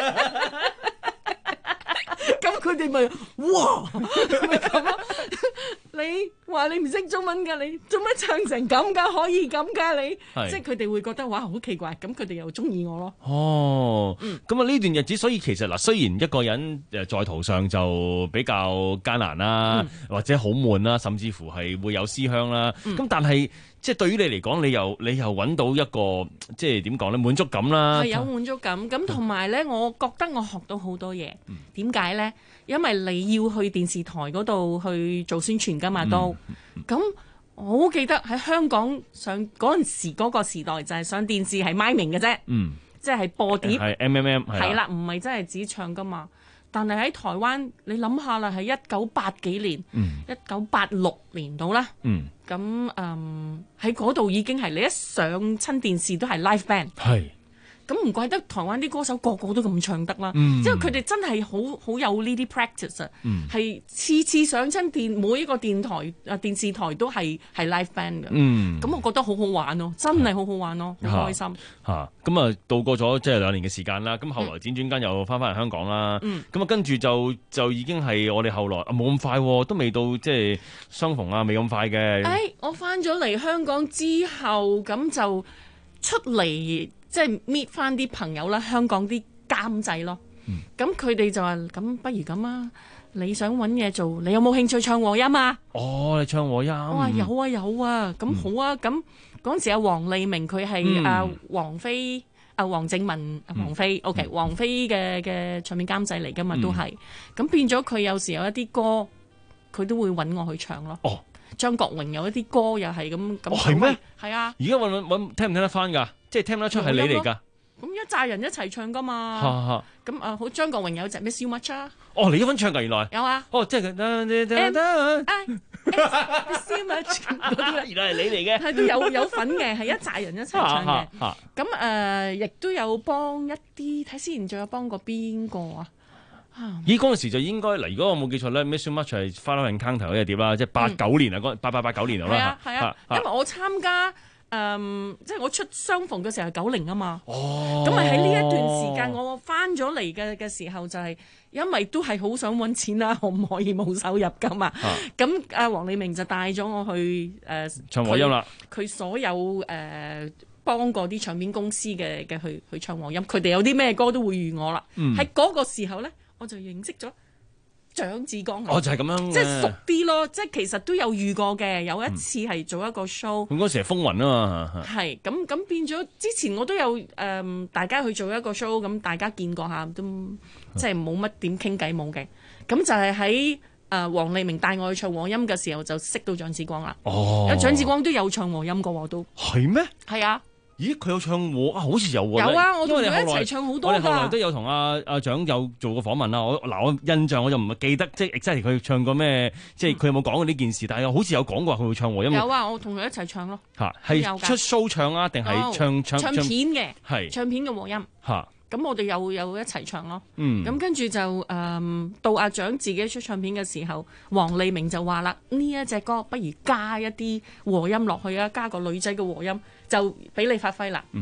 Speaker 19: 咁佢哋咪哇咪咁咯？你話你唔識中文㗎，你做乜唱成咁㗎？可以咁㗎你？即係佢哋會覺得哇好奇怪，咁佢哋又中意我咯。
Speaker 13: 哦，咁啊呢段日子，所以其實嗱，雖然一個人誒在途上就比較艱難啦，嗯、或者好悶啦，甚至乎係會有思鄉啦，咁、嗯、但係。即係對於你嚟講，你又你又揾到一個即係點講咧滿足感啦，
Speaker 19: 係有滿足感。咁同埋咧，我覺得我學到好多嘢。點解咧？因為你要去電視台嗰度去做宣傳㗎嘛，都咁、嗯、我好記得喺香港上嗰陣時嗰個時代就係上電視係 miming 嘅啫，嗯，即係播碟
Speaker 13: 係 M M M
Speaker 19: 係啦，唔係真係只唱㗎嘛。但係喺台灣，你諗下啦，係一九八幾年，一九八六年到啦，咁誒喺嗰度已經係你一上親電視都係 live band。係。咁唔怪得台灣啲歌手個個都咁唱得啦，因為佢哋真係好好有呢啲 practice 啊，係次次上親電每一個電台啊電視台都係係 live band 嘅，咁、嗯、我覺得好好玩咯，真係好好玩咯，好、嗯、開心
Speaker 13: 嚇。咁啊度過咗即係兩年嘅時間啦，咁後來輾轉間又翻返嚟香港啦，咁、嗯、啊跟住就就已經係我哋後來啊冇咁快，都未到即係相逢啊，未咁快嘅。
Speaker 19: 誒，我翻咗嚟香港之後，咁就出嚟。即係搣翻啲朋友啦，香港啲監製咯，咁佢哋就話：咁不如咁啊，你想揾嘢做，你有冇興趣唱和音啊？
Speaker 13: 哦，你唱和音？
Speaker 19: 我話有啊有啊，咁好啊，咁嗰陣時阿黃利明佢係阿王菲、阿黃正文、阿王菲 ，OK， 王菲嘅嘅唱片監製嚟噶嘛，都係，咁變咗佢有時有一啲歌，佢都會揾我去唱咯。哦，張國榮有一啲歌又係咁咁。哦，係咩？係啊。
Speaker 13: 而家揾揾聽唔聽得翻㗎？即係聽得出係你嚟㗎，
Speaker 19: 咁一紮人一齊唱㗎嘛。咁啊，好張國榮有隻 Miss You Much 啊。
Speaker 13: 哦，你一份唱㗎原來。
Speaker 19: 有啊。
Speaker 13: 哦，即係佢。Miss
Speaker 19: You Much 嗰啲
Speaker 13: 原來係你嚟嘅。
Speaker 19: 係都有有份嘅，係一紮人一齊唱嘅。咁誒，亦都有幫一啲睇先，仲有幫過邊個啊？
Speaker 13: 咦，嗰陣時就應該嗱，如果我冇記錯咧 ，Miss You Much 係 Final Encounter 嗰隻碟啦，即係八九年啊，嗰八八八九年度啦。
Speaker 19: 係啊係啊，因為我參加。誒、嗯，即係我出相逢嘅時候係九零啊嘛，咁咪喺呢一段時間我翻咗嚟嘅嘅時候就係、是、因為都係好想揾錢啦，可唔可以冇收入噶嘛？咁阿黃利明就帶咗我去誒、呃、
Speaker 13: 唱和音啦，
Speaker 19: 佢所有誒、呃、幫過啲唱片公司嘅嘅去去唱和音，佢哋有啲咩歌都會預我啦。喺嗰、嗯、個時候咧，我就認識咗蔣志光，
Speaker 13: 哦就係、是、咁樣，
Speaker 19: 即係熟啲咯，即係其實都有遇過嘅，有一次係做一個 show，
Speaker 13: 咁嗰、嗯、時係風雲啊嘛，
Speaker 19: 係咁咁變咗之前我都有誒、呃，大家去做一個 show，咁大家見過下都即係冇乜點傾偈冇嘅，咁就係喺誒黃利明帶我去唱和音嘅時候就識到蔣志光啦，哦，蔣志光都有唱和音過我都係咩？係啊。
Speaker 13: 咦，佢有唱和啊？好似有喎。
Speaker 19: 有啊，我同佢一齊唱好多㗎。
Speaker 13: 我哋後來都有同阿阿蔣有做過訪問啦。我嗱我印象我就唔係記得，即係 exactly 佢唱過咩，即係佢有冇講過呢件事？但係好似有講過佢會唱和音。
Speaker 19: 有啊，我同佢一齊唱咯。
Speaker 13: 嚇，係出 show 唱啊，定係唱唱
Speaker 19: 唱片嘅？
Speaker 13: 係唱
Speaker 19: 片嘅和音。
Speaker 13: 嚇。
Speaker 19: 咁我哋又有一齊唱咯。嗯。咁跟住就誒、嗯、到阿蔣自己出唱片嘅時候，黃利明就話啦：呢一隻歌不如加一啲和音落去啊，加個女仔嘅和音，就俾你發揮啦。嗯。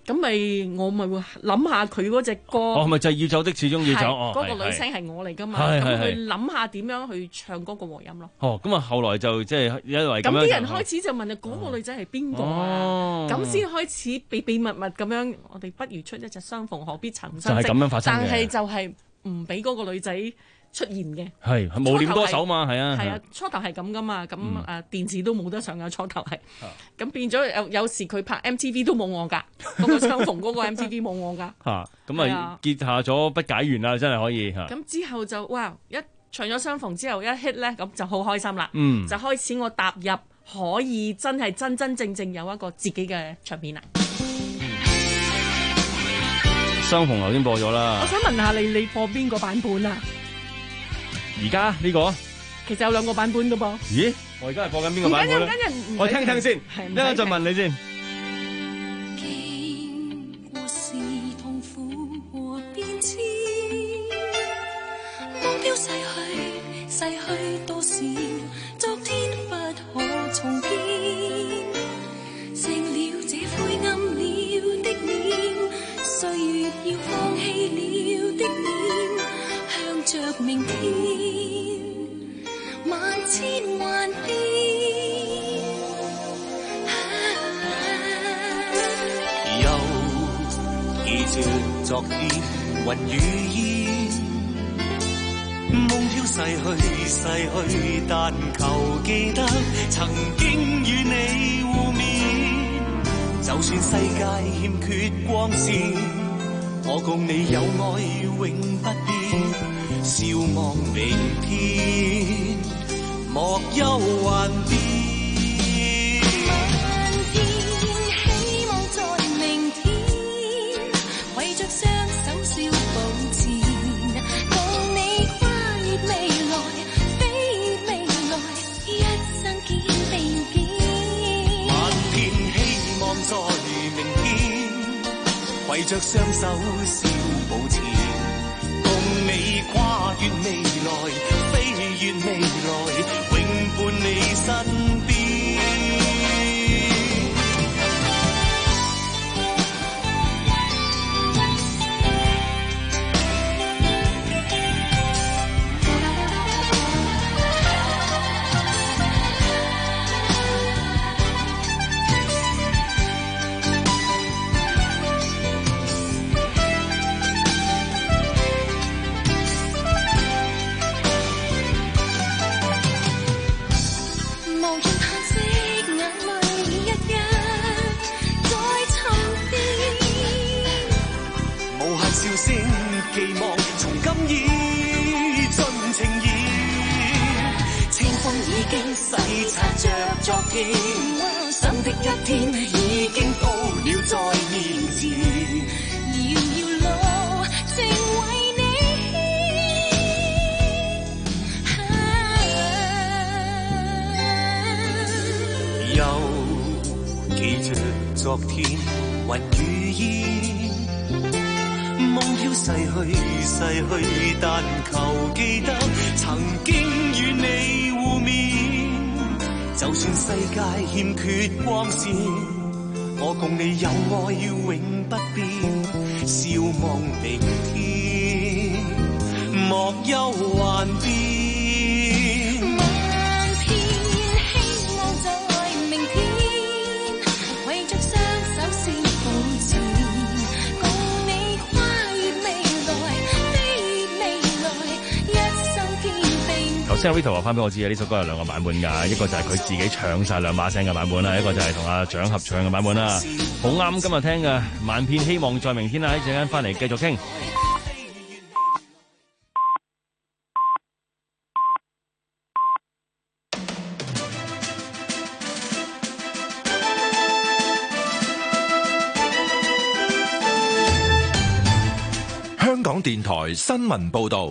Speaker 19: 咁咪我咪會諗下佢嗰隻歌。
Speaker 13: 哦，咪就係要走的始終要走。哦，
Speaker 19: 嗰個女聲係我嚟㗎嘛，
Speaker 13: 係
Speaker 19: 咁去諗下點樣去唱嗰個和音咯。
Speaker 13: 哦，咁啊，後來就即係因為咁樣。
Speaker 19: 咁啲人開始就問啊，嗰個女仔係邊個啊？咁先開始秘秘密密咁樣，我哋不如出一隻相逢何必曾相識。
Speaker 13: 就係咁樣發生嘅。
Speaker 19: 但係就係唔俾嗰個女仔出現嘅，
Speaker 13: 係無念多手嘛，係啊，
Speaker 19: 係啊，初頭係咁噶嘛，咁誒電視都冇得上嘅，初頭係，咁變咗有有時佢拍 M T V 都冇我㗎，嗰個相逢嗰個 M T V 冇我㗎，
Speaker 13: 嚇，咁啊結下咗不解緣啦，真係可以嚇。
Speaker 19: 咁之後就哇一唱咗相逢之後一 hit 咧，咁就好開心啦，
Speaker 13: 嗯，
Speaker 19: 就開始我踏入可以真係真真正正有一個自己嘅唱片啦。
Speaker 13: 相逢頭先播咗啦，
Speaker 19: 我想問下你，你播邊個版本啊？
Speaker 13: 而家呢個
Speaker 19: 其實有兩個版本噶噃。
Speaker 13: 咦？我而家係播緊邊個版本咧？我聽聽先，一陣就問你先。
Speaker 14: 經過是痛苦和變遷，忘掉逝去，逝去多少，昨天不可重見。成了這灰暗了的臉，歲月要放棄了的臉，向着明天。萬千萬變，
Speaker 15: 又記着昨天雲與煙，夢飄逝去逝去，但求記得曾經與你互勉。就算世界欠缺光線，我共你有愛永不變。笑望明天，莫憂幻變。
Speaker 14: 萬片希望在明天，圍着雙手笑步前，共你跨越未來，飛未來，一生肩並肩。
Speaker 15: 萬片希望在明天，圍着雙手笑步前，你跨越未來，飛越未來，永伴你身邊。期望從今已盡情現，清風已經洗刷着昨天，新的一天已經到了在面前，
Speaker 14: 遙遙路正為你
Speaker 15: 牽，又記着昨天雲與煙，夢飄逝去逝去，但求記得曾經與你互勉。就算世界欠缺光線，我共你有愛永不變。笑望明天，莫憂幻變。
Speaker 14: 萬片希望在明天，圍着雙手笑步前。
Speaker 13: 頭先 Rita 話翻俾我知啊，呢首歌有兩個版本㗎，一個就係佢自己唱晒兩把聲嘅版本啦，一個就係同阿蔣合唱嘅版本啦，好啱今日聽嘅。萬片希望在明天啦，一陣間翻嚟繼續傾。
Speaker 4: 香港電台新聞報導。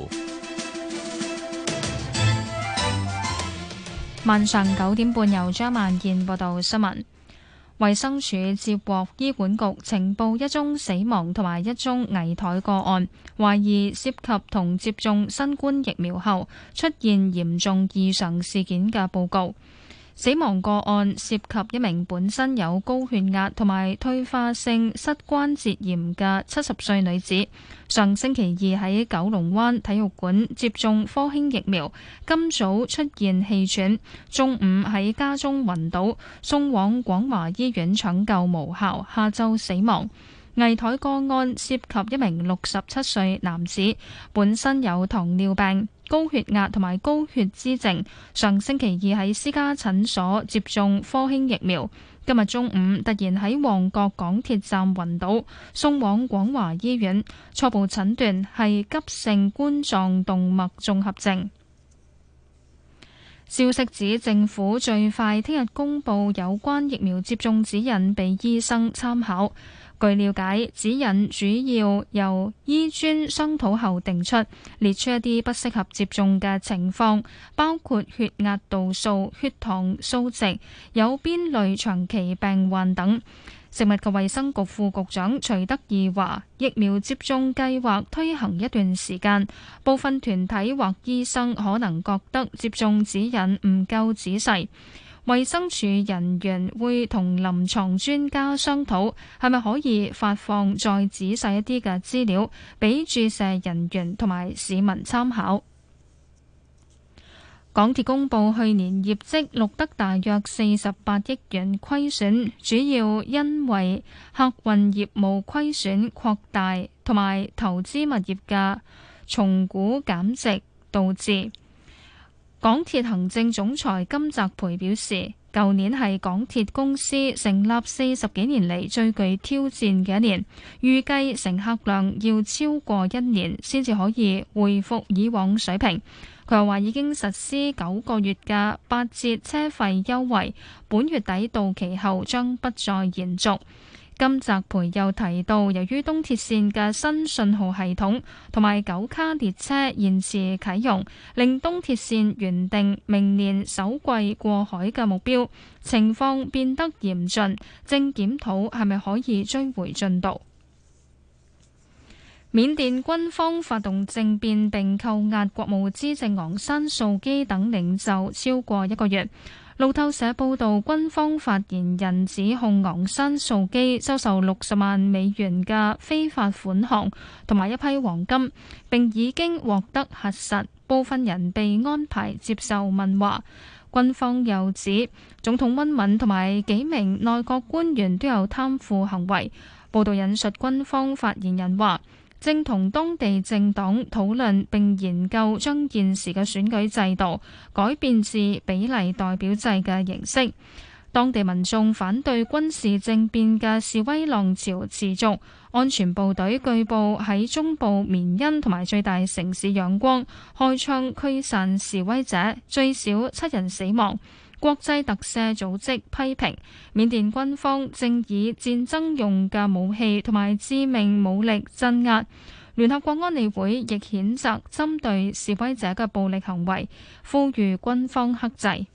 Speaker 1: 晚上九點半，由張萬燕報道新聞。衛生署接獲醫管局呈報一宗死亡同埋一宗危殆個案，懷疑涉及同接種新冠疫苗後出現嚴重異常事件嘅報告。 死亡個案涉及一名本身有高血壓同埋退化性膝關節炎嘅七十歲女子，上星期二喺九龍灣體育館接種科興疫苗，今早出現氣喘，中午喺家中暈倒，送往廣華醫院搶救無效，下晝死亡。危殆個案涉及一名六十七歲男子，本身有糖尿病、高血壓同埋高血脂症，上星期二喺私家診所接種科興疫苗，今日中午突然喺旺角港鐵站暈倒，送往廣華醫院，初步診斷係急性冠狀動脈綜合症。消息指政府最快聽日公布有關疫苗接種指引俾醫生參考。據了解，指引主要由醫專商討後定出，列出一啲不適合接種嘅情況，包括血壓度數、血糖數值、有邊類長期病患等。食物及衛生局副局長徐德義話，疫苗接種計劃推行一段時間，部分團體或醫生可能覺得接種指引唔夠仔細。衛生署人員會同臨床專家商討，係咪可以發放再仔細一啲嘅資料，俾注射人員同埋市民參考。港鐵公布去年業績錄得大約四十八億元虧損，主要因為客運業務虧損擴大同埋投資物業嘅重估減值導致。港鐵行政總裁金澤培表示，舊年係港鐵公司成立四十幾年嚟最具挑戰嘅一年，預計乘客量要超過一年先至可以恢復以往水平。佢又話已經實施九個月嘅八折車費優惠，本月底到期後將不再延續。金澤培又提到，由於東鐵線嘅新信號系統同埋九卡列車延遲啟用，令東鐵線原定明年首季過海嘅目標情況變得嚴峻，正檢討係咪可以追回進度。緬甸軍方發動政變並扣押國務資政昂山素基等領袖超過一個月。路透社報道，軍方發言人指控昂山素基收受六十萬美元嘅非法款項同埋一批黃金，並已經獲得核實，部分人被安排接受問話。軍方又指，總統溫敏同埋幾名內閣官員都有貪腐行為。報道引述軍方發言人話，正同當地政黨討論並研究將現時嘅選舉制度改變至比例代表制嘅形式。當地民眾反對軍事政變嘅示威浪潮持續，安全部隊據報喺中部綿恩同埋最大城市仰光開槍驅散示威者，最少七人死亡。國際特赦組織批評緬甸軍方正以戰爭用嘅武器同埋致命武力鎮壓。聯合國安理會亦譴責針對示威者嘅暴力行為，呼籲軍方克制。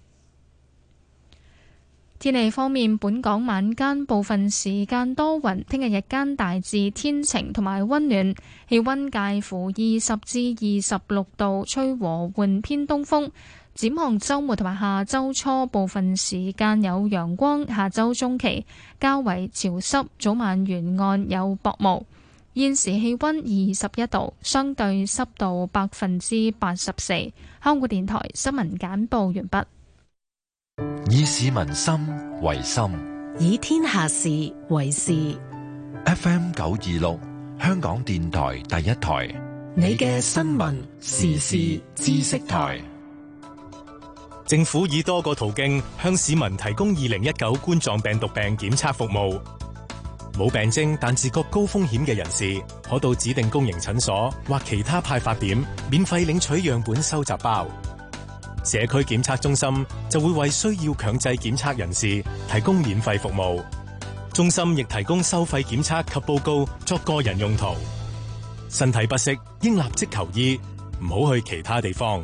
Speaker 1: 天氣方面，本港晚間部分時間多雲，聽日日間大致天晴同埋溫暖，氣溫介乎二十至二十六度，吹和緩偏東風。展望週末同埋下週初部分時間有陽光，下週中期較為潮濕，早晚沿岸有薄霧。現時氣溫二十一度，相對濕度百分之八十四。香港電台新聞簡報完畢。
Speaker 4: 以市民心為心，
Speaker 2: 以天下事為事。
Speaker 4: F M 九二六，香港電台第一台，
Speaker 2: 你嘅新聞時事知識台。
Speaker 5: 政府以多個途徑向市民提供二零一九冠狀病毒病檢測服務。冇病徵但自覺高風險嘅人士，可到指定公營診所或其他派發點免費領取樣本收集包。社區檢測中心就會為需要強制檢測人士提供免費服務。中心亦提供收費檢測及報告作個人用途。身體不適應立即求醫，唔好去其他地方。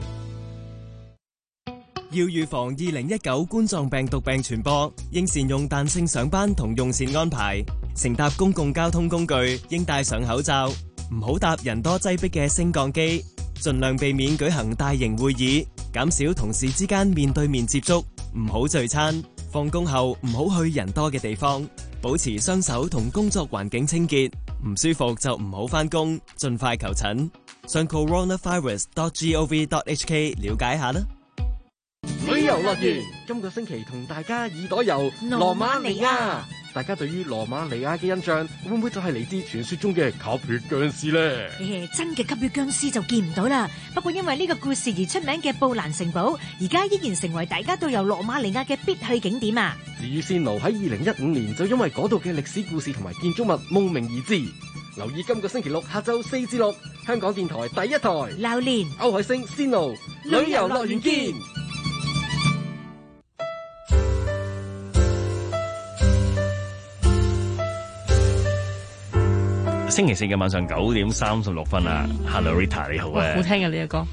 Speaker 6: 要預防二零一九冠狀病毒病傳播，應善用彈性上班同用膳安排。乘搭公共交通工具應戴上口罩，唔好搭人多擠迫嘅升降機。盡量避免舉行大型會議，減少同事之間面對面接觸， 唔好聚餐，放工後唔好去人多嘅地方，保持雙手同工作環境清潔，唔舒服就唔好返工，盡快求診。上 coronavirus dot gov dot hk 了解下啦。
Speaker 3: 旅遊樂園今個星期同大家耳朵遊羅馬尼亞。大家對於羅馬尼亞嘅印象會唔會就係嚟自傳說中嘅吸血僵屍呢？
Speaker 22: 誒，真嘅吸血僵屍就見唔到啦。不過因為呢個故事而出名嘅布蘭城堡，而家依然成為大家到遊羅馬尼亞嘅必去景點啊！
Speaker 3: 至於仙奴喺二零一五年就因為嗰度嘅歷史故事同埋建築物慕名而至。留意今個星期六下晝四至六，香港電台第一台
Speaker 22: 榴蓮
Speaker 3: 歐海星仙奴旅遊樂園見。
Speaker 13: 星期四嘅晚上九點三十六分啊 ，Hello Rita 你好啊，
Speaker 19: 好聽嘅呢個歌。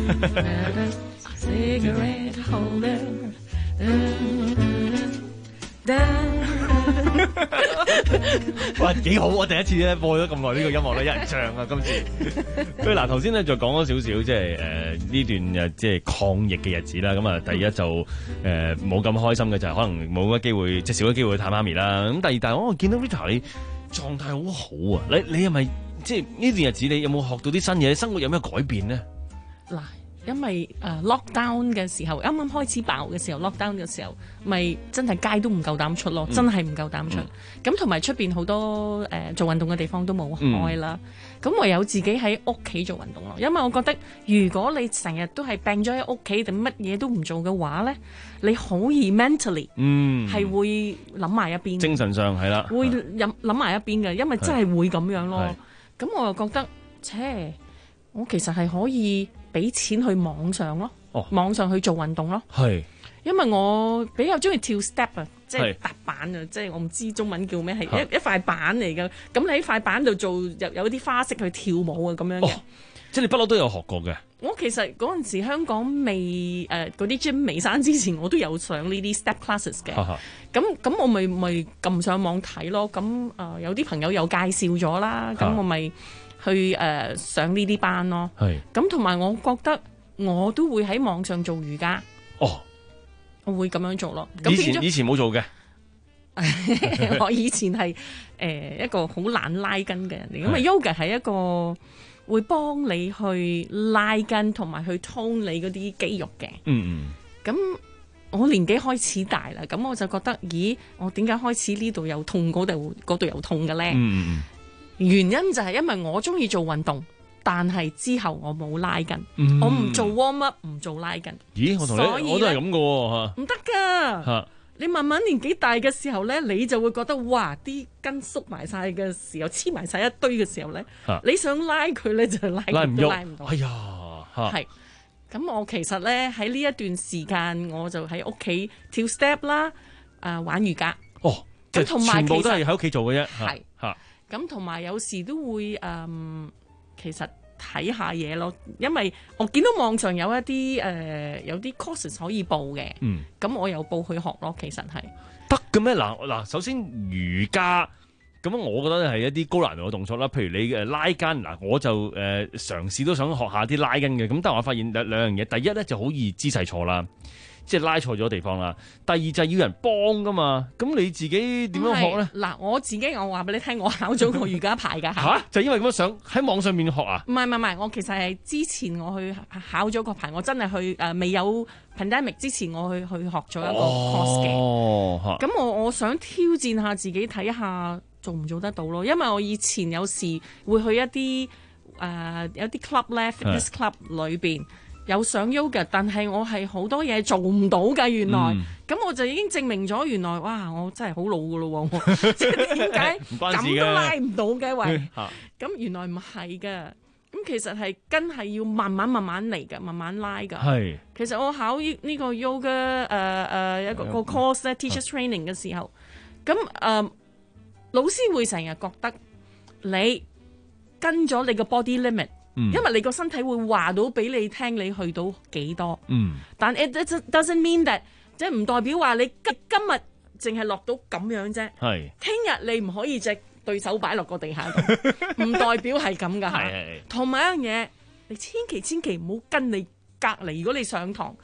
Speaker 13: 哇，幾好！我第一次咧播咗咁耐呢個音樂咧，有人唱啊，今次。佢嗱頭先咧就講咗少少，即係誒呢段誒即係抗疫嘅日子啦。咁啊，第一就誒冇咁開心嘅就係可能冇乜機會，即係少咗機會去探媽咪啦。咁第二，但係我見到 Rita 你狀態好好啊！你你係咪即係呢段日子你有冇學到啲新嘢？生活有咩改變呢？
Speaker 19: 嗱，因為誒、uh, lockdown 嘅時候，啱啱開始爆嘅時候 lockdown 嘅時候，咪真係街都唔夠膽出咯，嗯、真係唔夠膽出。咁同埋出邊好多誒、呃、做運動嘅地方都冇開啦。咁、嗯、唯有自己喺屋企做運動咯。因為我覺得如果你成日都係病咗喺屋企，定乜嘢都唔做嘅話咧，你好易 mentally 嗯係會諗埋一邊，
Speaker 13: 精神上係啦，
Speaker 19: 會諗諗埋一邊嘅，因為真係會咁樣咯。咁我又覺得，切，我其實係可以俾錢去網上咯，哦、網上去做運動咯。係，因為我比較中意跳 step 啊，即係踏板啊，即係我唔知中文叫咩，係一一塊板嚟嘅。咁你喺塊板度做有有啲花式去跳舞啊，咁樣嘅。哦，即係你不嬲都有學過嘅。我其實嗰陣時香港未誒嗰啲 gym 未生之前，我都有上呢啲 step classes 嘅。咁咁我咪咪撳上網睇咯。咁誒、呃、有啲朋友有介紹咗啦，咁我咪去誒、呃、上呢啲班咯。係。咁同埋我覺得我都會喺網上做瑜伽。哦，我會咁樣做咯。以前以前冇做嘅。我以前係誒、呃、一個好懶拉筋嘅人嚟，咁啊 yoga 係一個會幫你去拉筋同埋去 tone你嗰啲肌肉嘅。嗯嗯。咁我年紀開始大啦，咁我就覺得，咦，我點解開始呢度又痛，嗰度嗰度又痛嘅咧？嗯嗯。原因就係因為我中意做運動，但係之後我冇拉筋，嗯、我唔做 warm up， 唔做拉筋。咦，我同你我都係咁嘅喎，唔得㗎。嚇！你慢慢年紀大嘅時候咧，你就會覺得哇，啲筋縮埋晒嘅時候，黐埋晒一堆嘅時候咧，啊、你想拉佢咧就拉唔到，拉唔到。哎呀，係。咁我其實咧喺呢一段時間，我就喺屋企跳 step 啦，誒、呃、玩瑜伽。哦，即係全部都係喺屋企做嘅啫。係嚇。咁同埋有時都會誒、呃，其實睇下嘢咯，因為我見到網上有一啲誒、呃、有啲 courses 可以報嘅。嗯。咁我有報去學咯，其實係得嘅咩？嗱嗱，首先瑜伽。咁我覺得係一啲高難度嘅動作啦，譬如你嘅拉筋，嗱我就誒、呃、嘗試都想學下啲拉筋嘅，咁但係我發現兩兩樣嘢，第一咧就好易姿勢錯啦，即係拉錯咗地方啦；第二就係要人幫噶嘛，咁你自己點樣學咧？嗱，我自己我話俾你聽，我考咗個瑜伽牌㗎嚇，嚇就因為咁樣想喺網上面學啊？唔係唔係唔係，我其實係之前我去考咗個牌，我真係去誒、呃、未有 pandemic 之前，我去去學咗一個 course 嘅。哦，咁我我想挑戰下自己睇下。做唔做得到咯？因為我以前有時會去一啲誒、呃、有啲 club 咧 fitness club 裏邊有上 yoga，但係我係好多嘢做唔到㗎。原來咁、嗯、我就已經證明咗，原來哇我真係好老㗎咯喎！即係點解咁都拉唔到嘅？喂，咁原來唔係㗎。咁其實係跟係要慢慢慢慢嚟㗎，慢慢拉㗎。係其實我考呢個 yoga 誒、呃、誒一個個 course 咧 teacher training 嘅時候，咁誒。呃老師會成日覺得你跟咗你個 body limit，、嗯、因為你個身體會話到俾你聽你去到幾多。嗯，但 it doesn't mean that 即係唔代表話你今今日淨係落到咁樣啫。係，聽日你唔可以隻對手擺落個地下度，唔代表係咁噶吓。同埋一樣嘢，你千祈千祈唔好跟你隔籬。如果你上堂，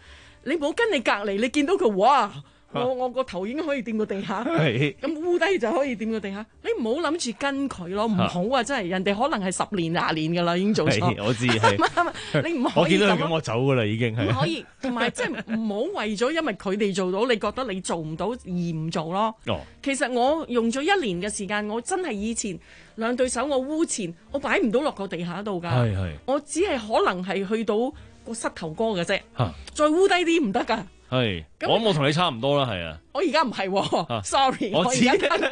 Speaker 19: 你冇跟你隔離，你見到佢哇！我我個頭已經可以掂個地下，咁烏低就可以掂個地下。你唔好諗住跟佢咯，唔好啊！真係人哋可能係十年廿年噶啦，已經做錯。
Speaker 13: 我知係，
Speaker 19: 你唔可以
Speaker 13: 我見到佢咁，我走噶啦，已經係。
Speaker 19: 唔可以，同埋即係唔好為咗因為佢哋做到，你覺得你做唔到而唔做咯。
Speaker 13: 哦，
Speaker 19: 其實我用咗一年嘅時間，我真係以前兩對手我烏前，我擺唔到落個地下度㗎。
Speaker 13: 係係，
Speaker 19: 我只係可能係去到個膝頭哥嘅啫，再烏低啲唔得㗎。
Speaker 13: 係，我我同你差唔多啦，係啊。
Speaker 19: 我而家唔係 ，sorry，
Speaker 13: 我知。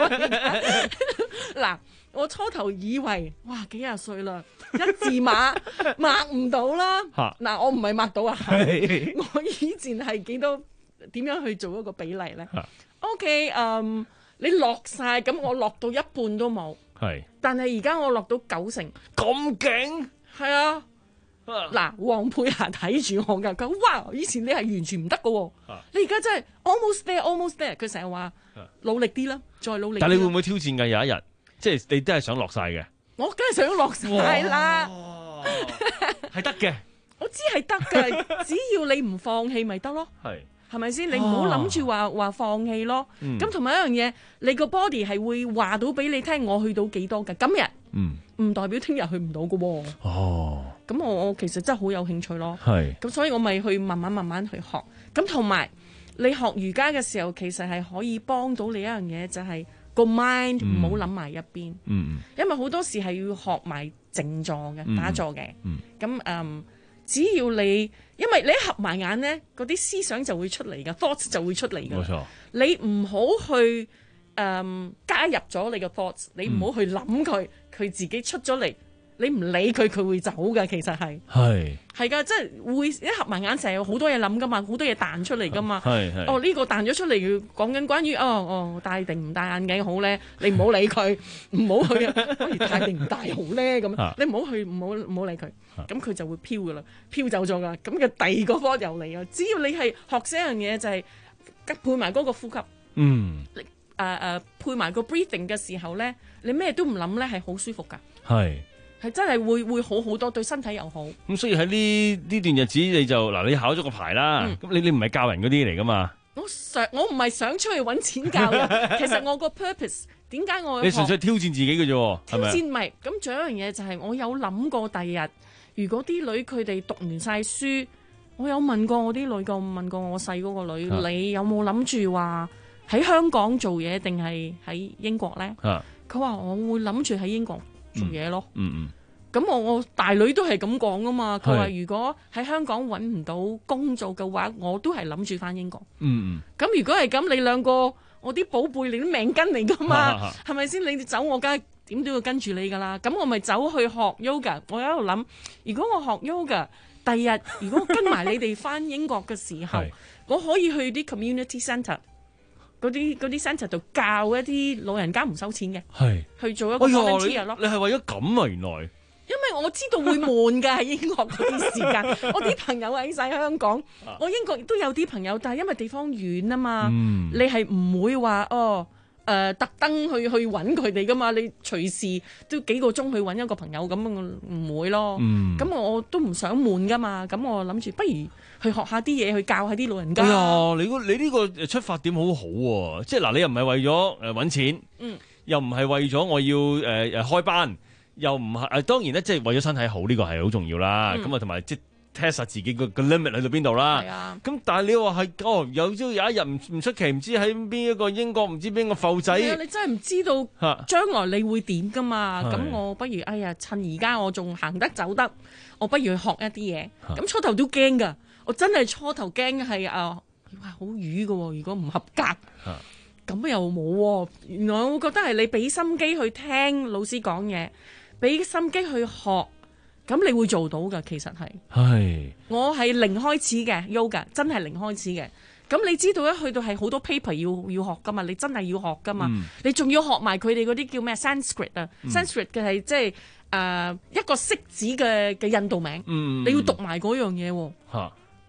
Speaker 19: 嗱，我初頭以為，哇，幾廿歲啦，一字馬擘唔到啦。嗱，我唔係擘到啊，我以前係幾多點樣去做一個比例咧 ？OK， 嗯，你落晒，咁我落到一半都冇。係。但係而家我落到九成。
Speaker 13: 咁勁？
Speaker 19: 係啊。嗱，黃佩霞睇住我㗎，佢哇！以前你係完全唔得㗎喎，你而家真係 almost there，almost there。佢成日話努力啲啦，再努力。
Speaker 13: 但係你會唔會挑戰㗎？有一日，即係你都係想落晒嘅。
Speaker 19: 我梗係想落晒啦，
Speaker 13: 係得嘅。
Speaker 19: 我知係得㗎，只要你唔放棄咪得咯。係。係咪先？你唔好諗住話話放棄咯。咁同埋一樣嘢，你個 body 係會話到俾你聽，我去到幾多㗎？今日，嗯，唔代表聽日去唔到㗎喎。哦。咁我我其實真係好有興趣咯。係。咁所以我咪去慢慢慢慢去學。咁同埋你學瑜伽嘅時候，其實係可以幫到你一樣嘢，就係個 mind 唔好諗埋一邊。嗯。因為好多時係要學埋靜坐嘅，打坐嘅。嗯。咁嗯。只要你，因為你一合埋眼咧，嗰啲思想就會出嚟噶 thoughts 就會出嚟噶。冇錯，你唔好去誒、嗯、加入咗你嘅 thoughts，你唔好去諗佢，佢、嗯、自己出咗嚟，你唔理佢，佢會走噶。其實係係係噶，即係會一合埋眼成日有好多嘢諗噶嘛，好多嘢彈出嚟噶嘛。係係哦，呢、呢個彈咗出嚟，講緊關於哦哦戴定唔戴眼鏡好咧，你唔好理佢，唔好去啊，不如戴定唔戴好咧咁，你唔好去，唔好唔好理佢。咁佢就會飄噶啦，飄走咗噶。咁嘅第二個波又嚟啊！只要你係學識一樣嘢，就係、是、配埋嗰個呼吸。嗯。誒誒、呃，配埋個 breathing 嘅時候咧，你咩都唔諗咧，係好舒服噶。係。係真係會會好好多，對身體又好。咁
Speaker 13: 所以喺呢呢段日子，你就嗱，你考咗個牌啦。咁、嗯、你你唔係教人嗰啲嚟噶嘛？我
Speaker 19: 想我唔係想出去揾錢教嘅，其實我個 purpose 點解我
Speaker 13: 你純粹挑戰自己嘅啫？
Speaker 19: 挑戰唔係咁，仲有一樣嘢就係我有諗過第日。如果啲女佢哋讀完晒書，我有問過我啲女個，問過我細嗰個女，啊、你有冇諗住話喺香港做嘢定係喺英國咧？佢話、啊、我會諗住喺英國做嘢咯。嗯嗯。咁我我大女都係咁講噶嘛。佢話如果喺香港揾唔到工做嘅話，我都係諗住翻英國。嗯嗯。咁如果係咁，你兩個我啲寶貝，你啲命根嚟噶嘛？係咪先？你走我梗係。點都要跟住你噶啦，咁我咪走去學 yoga。我喺度諗，如果我學 yoga，第日如果我跟埋你哋翻英國嘅時候，我可以去啲 community centre 嗰啲嗰啲 centre 度教一啲老人家唔收錢嘅，係去做一個 volunteer 咯。
Speaker 13: 你係為咗咁啊？原來
Speaker 19: 因為我知道會悶㗎喺英國嗰啲時間，我啲朋友喺晒香港，我英國亦都有啲朋友，但係因為地方遠啊嘛，嗯、你係唔會話哦。誒、呃、特登去去揾佢哋噶嘛？你隨時都幾個鐘去揾一個朋友咁，我唔會咯。咁、嗯、我都唔想悶噶嘛。咁我諗住不如去學下啲嘢，去教下啲老人家。
Speaker 13: 哎呀，你你呢個出發點好好、啊、喎！即係嗱，你又唔係為咗誒揾錢，嗯，又唔係為咗我要誒誒、呃、開班，又唔係誒當然咧，即係為咗身體好呢、呢個係好重要啦。咁啊同埋即 test 下自己個個 limit 喺到邊度啦。係啊。咁但係你話係哦，有朝有一日唔唔出奇，唔知喺邊一個英國，唔知邊個埠仔。
Speaker 19: 係啊，你真係唔知道將來你會點噶嘛？咁我不如哎呀，趁而家我仲行得走得，我不如去學一啲嘢。咁初頭都驚噶，我真係初頭驚係啊，哇好瘀噶喎！如果唔合格，咁又冇喎。原來我覺得係你俾心機去聽老師講嘢，俾心機去學。咁你會做到㗎，其實係。係。我係零開始嘅 yoga，真係零開始嘅。咁你知道一去到係好多 paper 要要學㗎嘛，你真係要學㗎嘛。嗯、你仲要學埋佢哋嗰啲叫咩 Sanskrit 啊、嗯、？Sanskrit 嘅係即係誒一個式子嘅嘅印度名，嗯、你要讀埋嗰樣嘢喎。嚇。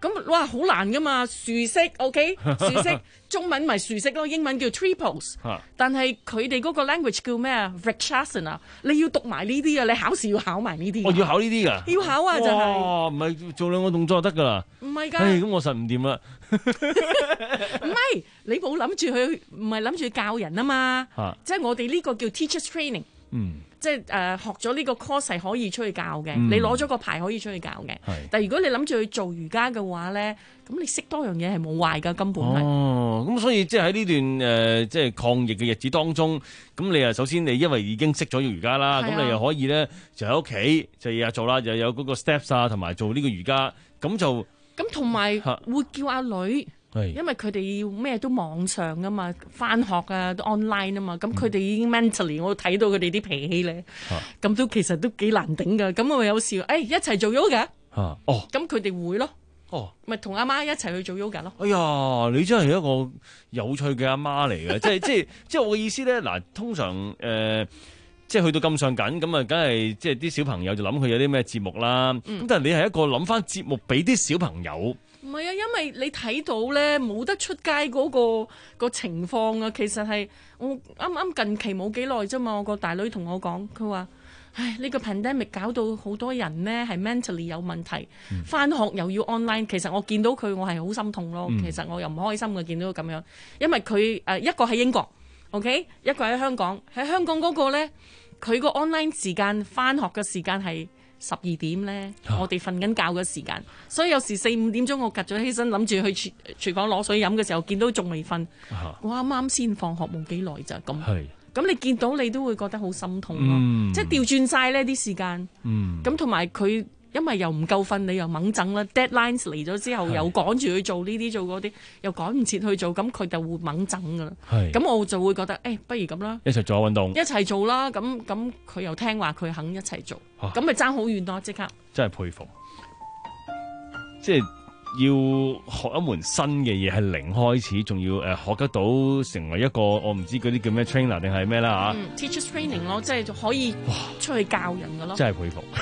Speaker 19: 咁哇好難噶嘛，樹式 OK， 樹式中文咪樹式咯，英文叫 triples， 但係佢哋嗰個 language 叫咩啊 Vritsharsana， 你要讀埋呢啲啊，你考試要考埋呢啲。
Speaker 13: 我、哦、要考呢啲㗎？
Speaker 19: 要考啊，就係、是。
Speaker 13: 哇，唔係做兩個動作就得㗎啦。
Speaker 19: 唔係㗎。
Speaker 13: 咁我實唔掂啦。
Speaker 19: 唔係，你冇諗住去，唔係諗住教人啊嘛。啊即係我哋呢個叫 teachers training。嗯。即係誒、呃、學咗呢個 course 係可以出去教嘅、嗯，你攞咗個牌可以出去教嘅。但係如果你諗住去做瑜伽嘅話咧，咁你識多樣嘢係冇壞㗎，根本係。哦，
Speaker 13: 咁所以即係喺呢段誒、呃、即係抗疫嘅日子當中，咁你啊首先你因為已經識咗瑜伽啦，咁、啊、你又可以咧就喺屋企就日日做啦，又有嗰個 steps 啊，同埋做呢個瑜伽，咁就
Speaker 19: 咁同埋會叫阿女。因為佢哋要咩都網上啊嘛，返學啊都 online 啊嘛，咁佢哋已經 mentally、嗯、我睇到佢哋啲脾氣咧，咁、啊、都其實都幾難頂噶。咁我有時誒、哎、一齊做 yoga， 哦，咁佢哋會咯，哦，咪同阿媽一齊去做 yoga 咯。
Speaker 13: 哎呀，你真係一個有趣嘅阿媽嚟嘅，即係即係即係我嘅意思咧。嗱，通常誒、呃、即係去到咁上緊，咁啊，梗係即係啲小朋友就諗佢有啲咩節目啦。咁、嗯、但係你係一個諗翻節目俾啲小朋友。
Speaker 19: 唔係啊，因為你睇到咧冇得出街嗰、個個情況啊，其實係我啱啱近期冇幾耐啫嘛，我個大女同我講，佢話：唉，呢個 pandemic 搞到好多人咧係 mentally 有問題，返、嗯、學又要 online。其實我見到佢，我係好心痛咯、嗯。其實我又唔開心嘅見到佢咁樣，因為佢誒一個喺英國 ，OK， 一個喺香港。喺香港嗰個咧，佢個 online 時間返學嘅時間係十二點咧、啊，我哋瞓緊覺嘅時間，所以有時四五點鐘我趌咗起身，諗住去廚廚房攞水飲嘅時候，見到仲未瞓，我啱啱先放學冇幾耐咋咁。咁你見到你都會覺得好心痛咯、嗯，即係調轉晒呢啲時間。咁同埋佢因為又唔夠瞓，你又猛整啦 ，deadlines 嚟咗之後又趕住去做呢啲做嗰啲，又趕唔切去做，咁佢就會猛整噶啦。咁我就會覺得，誒、欸，不如咁啦，
Speaker 13: 一齊做下運動，
Speaker 19: 一齊做啦。咁咁佢又聽話，佢肯一齊做，咁咪爭好遠咯，即刻。
Speaker 13: 真係佩服，即係要學一門新嘅嘢，係零開始，仲要誒學得到成為一個我唔知嗰啲叫咩 trainer 定係咩啦吓。
Speaker 19: Teachers training 咯，即係可以出去教人噶咯。
Speaker 13: 真係佩服。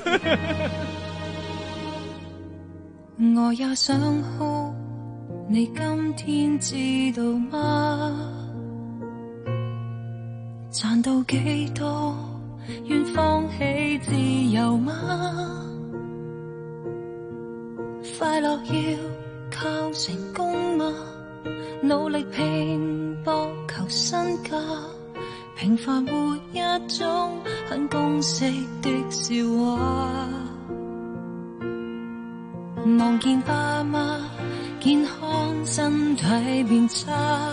Speaker 14: 我也想哭，你今天知道嗎？賺到幾多，願放棄自由嗎？快樂要靠成功嗎？努力拼搏求身家，平凡活一種很公式的笑話。望見爸媽健康身體變差，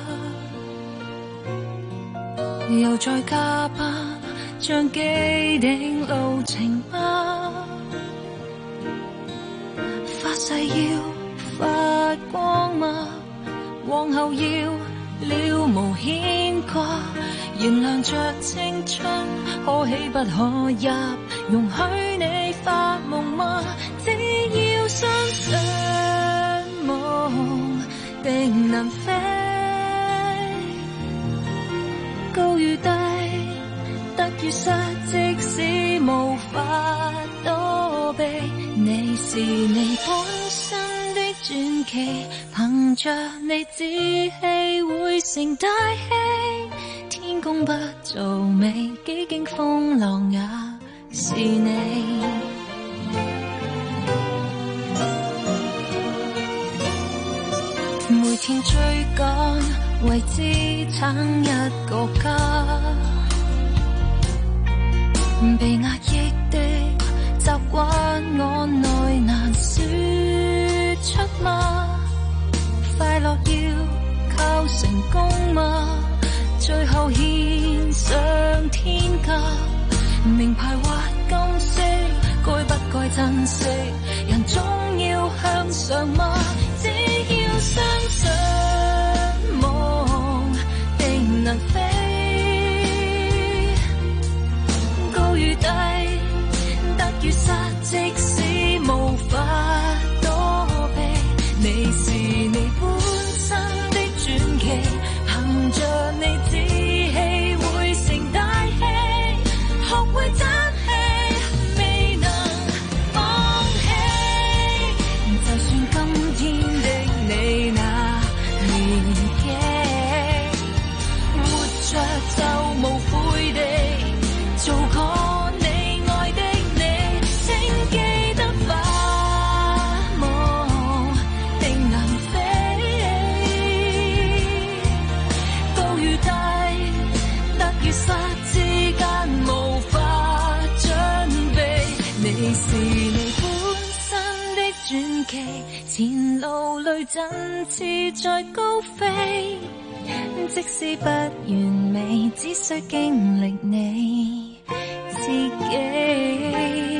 Speaker 14: 又再加班像既定路程嗎？發誓要發光嗎？往後要了無牽掛，燃亮着青春，可喜不可入，容許你發夢嗎？只要相信夢定能飛，高與低，得與失，即使無法躲避，你是你本身的傳奇，憑着你志氣會成大器，天公不造美，幾經風浪也是你。每天追趕，為支撐一個家，被壓抑的習慣，我內難說出嗎？快樂要靠成功嗎？最後獻上天價，名牌或金色，該不該珍惜？人總要向上嗎？只要相信夢定能飛，高與低，得與失，即使無法躲避，你是你本身的傳奇，憑着你志氣會成大器，學會爭氣，未能放棄，就算今傳奇，前路裏振翅在高飛，即使不完美，只需經歷你自己。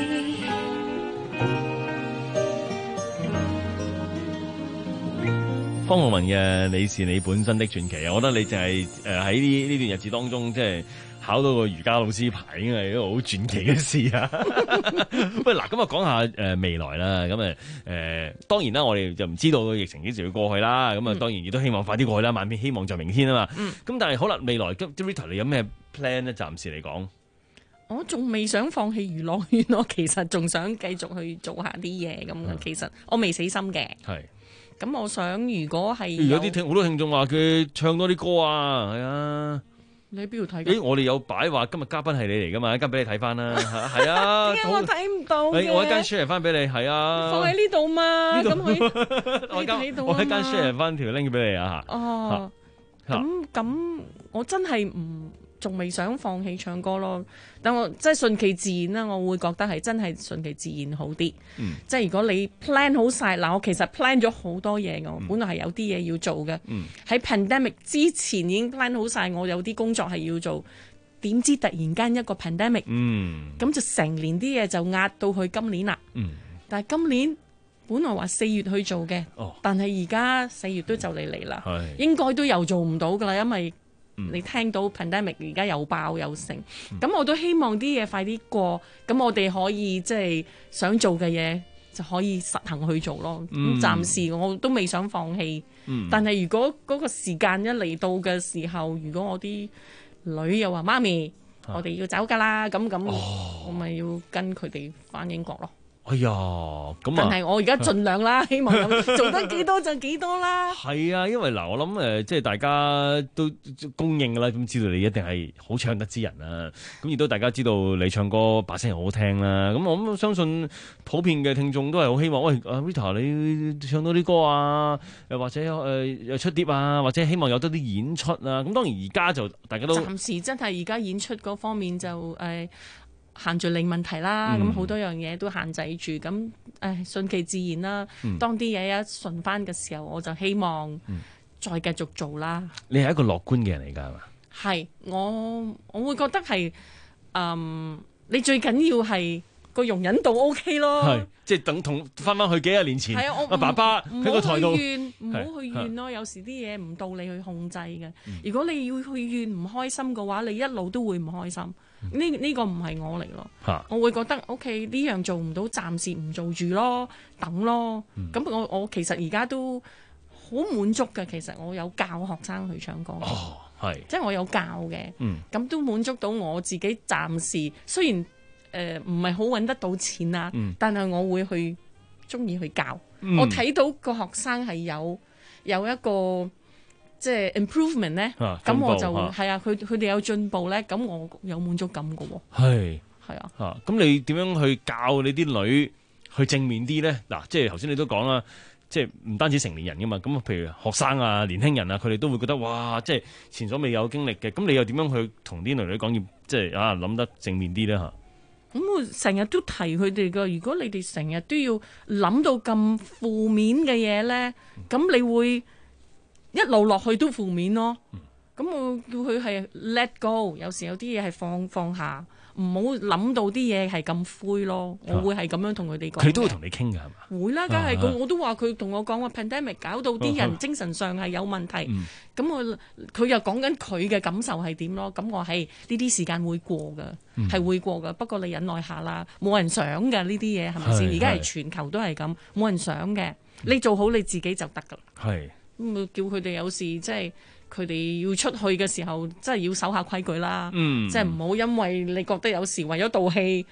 Speaker 13: 方浩文嘅你是你本身的傳奇啊！我覺得你就係誒喺呢呢段日子當中，即係考到個瑜伽老師牌，已經係一個好傳奇嘅事啊！喂，嗱，咁啊講下誒未來啦，咁誒誒當然啦，我哋就唔知道疫情幾時會過去啦，咁啊當然亦都希望快啲過去啦，萬變希望在明天啊嘛。咁、嗯、但係好啦，未來咁 Rita 你有咩 plan 咧？暫時嚟講，
Speaker 19: 我仲未想放棄娛樂圈，我其實仲想繼續去做下啲嘢咁嘅。其實我未死心嘅。係。咁我想如果係
Speaker 13: 有啲聽好多聽眾話佢唱多啲歌啊，係啊。
Speaker 19: 你喺邊度睇？
Speaker 13: 誒，我哋有擺話今日嘉賓係你嚟噶嘛？一間俾你睇翻啦，係啊。
Speaker 19: 點解我睇唔到嘅？
Speaker 13: 我一間 share 翻俾你，係啊。
Speaker 19: 放喺呢度嘛？咁
Speaker 13: 佢我間我一間 share 翻條 link 俾你啊嚇。
Speaker 19: 哦。咁咁，我真係唔仲未想放棄唱歌咯。但我即係順其自然啦，我會覺得係真係順其自然好啲。嗯、即係如果你 plan 好晒，嗱，我其實 plan 咗好多嘢，我本來係有啲嘢要做嘅。喺、嗯、pandemic 之前已經 plan 好晒，我有啲工作係要做。點知突然間一個 pandemic，咁、嗯、就成年啲嘢就壓到去今年啦。嗯、但係今年本來話四月去做嘅，哦、但係而家四月都就嚟嚟啦，應該都又做唔到噶啦，因為你聽到 pandemic 而家又爆又成，咁、嗯、我都希望啲嘢快啲過，咁我哋可以即係、就是、想做嘅嘢就可以實行去做咯。咁、嗯、暫時我都未想放棄，嗯、但係如果嗰個時間一嚟到嘅時候，如果我啲女又話媽咪，啊、我哋要走㗎啦，咁咁、哦、我咪要跟佢哋返英國咯。
Speaker 13: 哎呀，咁啊！
Speaker 19: 但係我而家盡量啦，希望做得幾多就幾多啦。
Speaker 13: 係啊，因為嗱，我諗誒、呃，即係大家都公認㗎啦，咁知道你一定係好唱得之人啦。咁亦都大家知道你唱歌把聲好好聽啦。咁我諗相信普遍嘅聽眾都係好希望，喂，阿 Rita 你唱多啲歌啊，又或者誒、呃、出碟啊，或者希望有多啲演出啊。咁當然而家就大家都
Speaker 19: 暫時真係而家演出嗰方面就誒。呃限聚令問題啦，咁好、嗯、多樣嘢都限制住，咁誒順其自然啦。嗯、當啲嘢一順翻嘅時候，我就希望再繼續做啦。
Speaker 13: 嗯、你係一個樂觀嘅人嚟㗎係嘛？
Speaker 19: 係，我我會覺得係，嗯，你最緊要係個容忍度 OK 咯。係，
Speaker 13: 即係等同翻翻去幾廿年前，阿、啊、爸爸喺個台度，
Speaker 19: 唔好去怨咯。有時啲嘢唔到你去控制嘅。嗯、如果你要去怨唔開心嘅話，你一路都會唔開心。呢呢、呢個唔係我嚟咯，啊、我會覺得 OK 呢樣做唔到，暫時唔做住咯，等咯。咁、嗯、我我其實而家都好滿足嘅。其實我有教學生去唱歌，
Speaker 13: 哦、即
Speaker 19: 係我有教嘅，咁、嗯、都滿足到我自己。暫時雖然誒唔係好揾得到錢啊，嗯、但係我會去鍾意去教。嗯、我睇到個學生係有有一個。即係 improvement 咧，咁、啊、我就係啊，佢佢哋有進步咧，咁我有滿足感㗎喎。係係啊，
Speaker 13: 嚇咁、啊、你點樣去教你啲女去正面啲咧？嗱、啊，即係頭先你都講啦，即係唔單止成年人噶嘛，咁譬如學生啊、年輕人啊，佢哋都會覺得哇，即係前所未有經歷嘅。咁你又點樣去同啲女女講要即係啊諗得正面啲咧嚇？
Speaker 19: 咁我成日都提佢哋噶，如果你哋成日都要諗到咁負面嘅嘢咧，咁、嗯、你會一路落去都負面咯，咁、嗯、我叫佢係 let go， 有時有啲嘢係放放下，唔好諗到啲嘢係咁灰咯。啊、我會係咁樣同佢哋講。
Speaker 13: 佢都會同你傾㗎係嘛？
Speaker 19: 會啦，梗係個我都話佢同我講話 pandemic 搞到啲人精神上係有問題，咁、嗯、我佢又講緊佢嘅感受係點咯。咁我係呢啲時間會過㗎，係、嗯、會過㗎。不過你忍耐下啦，冇人想㗎呢啲嘢係咪先？而家係全球都係咁，冇人想嘅。你做好你自己就得㗎啦。係。咁叫佢哋有時即係佢哋要出去嘅時候，即係要守下規矩啦。嗯，即係唔好因為你覺得有時為咗賭氣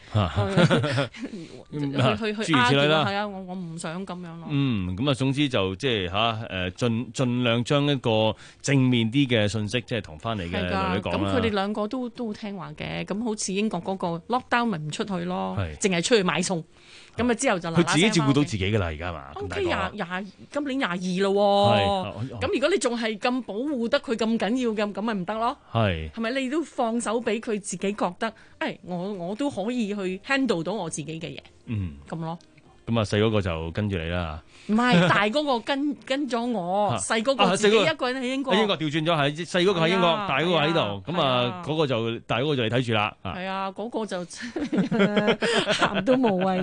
Speaker 19: 去去去呃住啦。係啊，我我唔想咁樣咯。嗯，
Speaker 13: 咁啊，總之就即係吓誒，盡盡量將一個正面啲嘅信息，即係同翻嚟嘅女女講啦。
Speaker 19: 咁佢哋兩個都都好聽話嘅。咁好似英國嗰個 lockdown 咪唔出去咯，淨係出去買餸。咁啊之後就
Speaker 13: 佢自己照顧到自己㗎啦，而家係嘛
Speaker 19: ？O K 廿廿今年廿二咯，咁如果你仲係咁保護得佢咁緊要嘅，咁咪唔得咯？係係咪你都放手俾佢自己覺得，誒我我都可以去 handle 到我自己嘅嘢？嗯，咁咯。
Speaker 13: 咁啊細嗰個就跟住你啦。
Speaker 19: 唔係大嗰個跟跟咗我，細嗰個自己一個人喺英國。
Speaker 13: 喺英國調轉咗，係細嗰個喺英國，
Speaker 19: 係啊
Speaker 13: 大嗰個喺度。咁啊嗰個就大嗰個就嚟睇住啦。
Speaker 19: 係啊，嗰個就喊都無謂。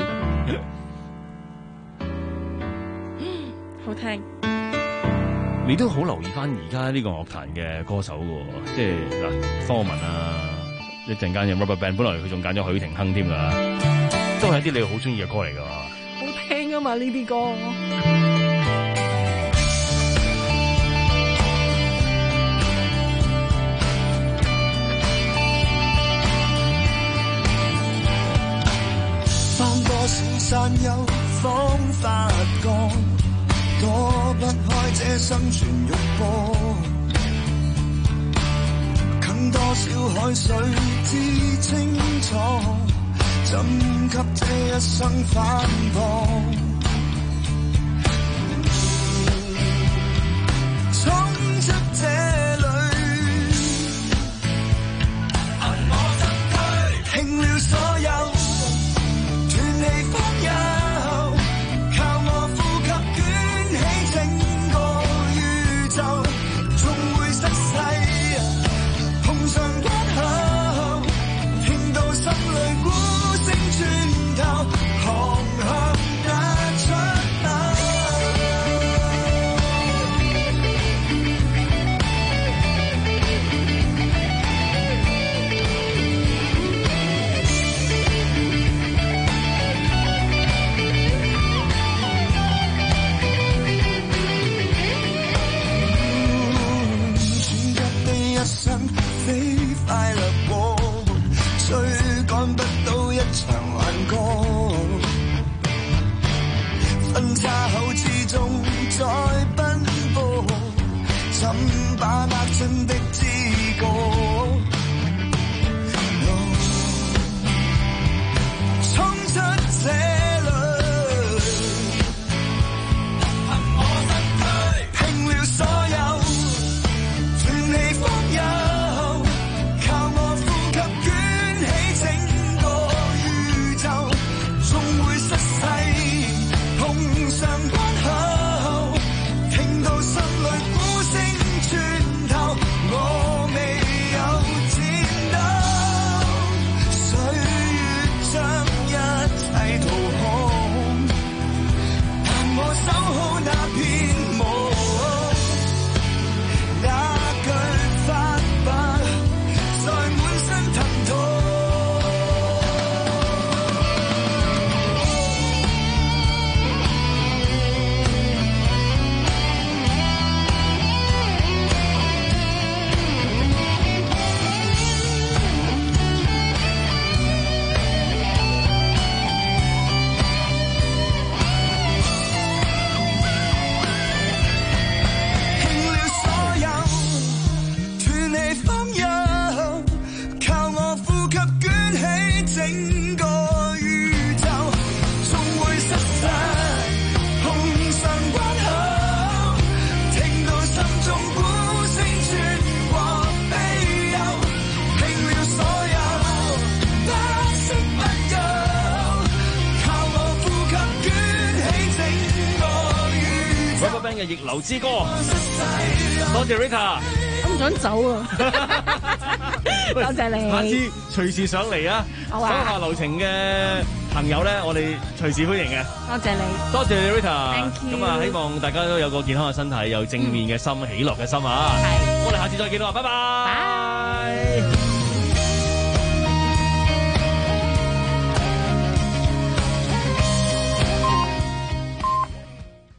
Speaker 19: 好聽。
Speaker 13: 你都好留意翻而家呢個樂壇嘅歌手嘅，即係嗱，方浩文啊，一陣間有 RubberBand， 本來佢仲揀咗許廷鏗添㗎，都係一啲你好中意嘅歌嚟㗎。
Speaker 19: 好聽啊嘛呢啲歌。
Speaker 15: 翻多少山丘仿發光，躲不開這生存肉搏，近多少海水知清楚，怎給這一生反駁？衝出這裏，憑我身軀停了所有，斷氣方休。
Speaker 13: 嘅逆流之歌，多謝 Rita，
Speaker 19: 我唔想走啊！多謝你，
Speaker 13: 下次隨時上嚟啊！手下留情嘅朋友咧，我哋隨時歡迎嘅。
Speaker 19: 多謝你，
Speaker 13: 多謝你 Rita。
Speaker 19: Thank you。
Speaker 13: 咁啊，希望大家都有個健康嘅身體，有正面嘅心、喜樂嘅心啊！係，我哋下次再見啦，拜拜。
Speaker 19: 拜。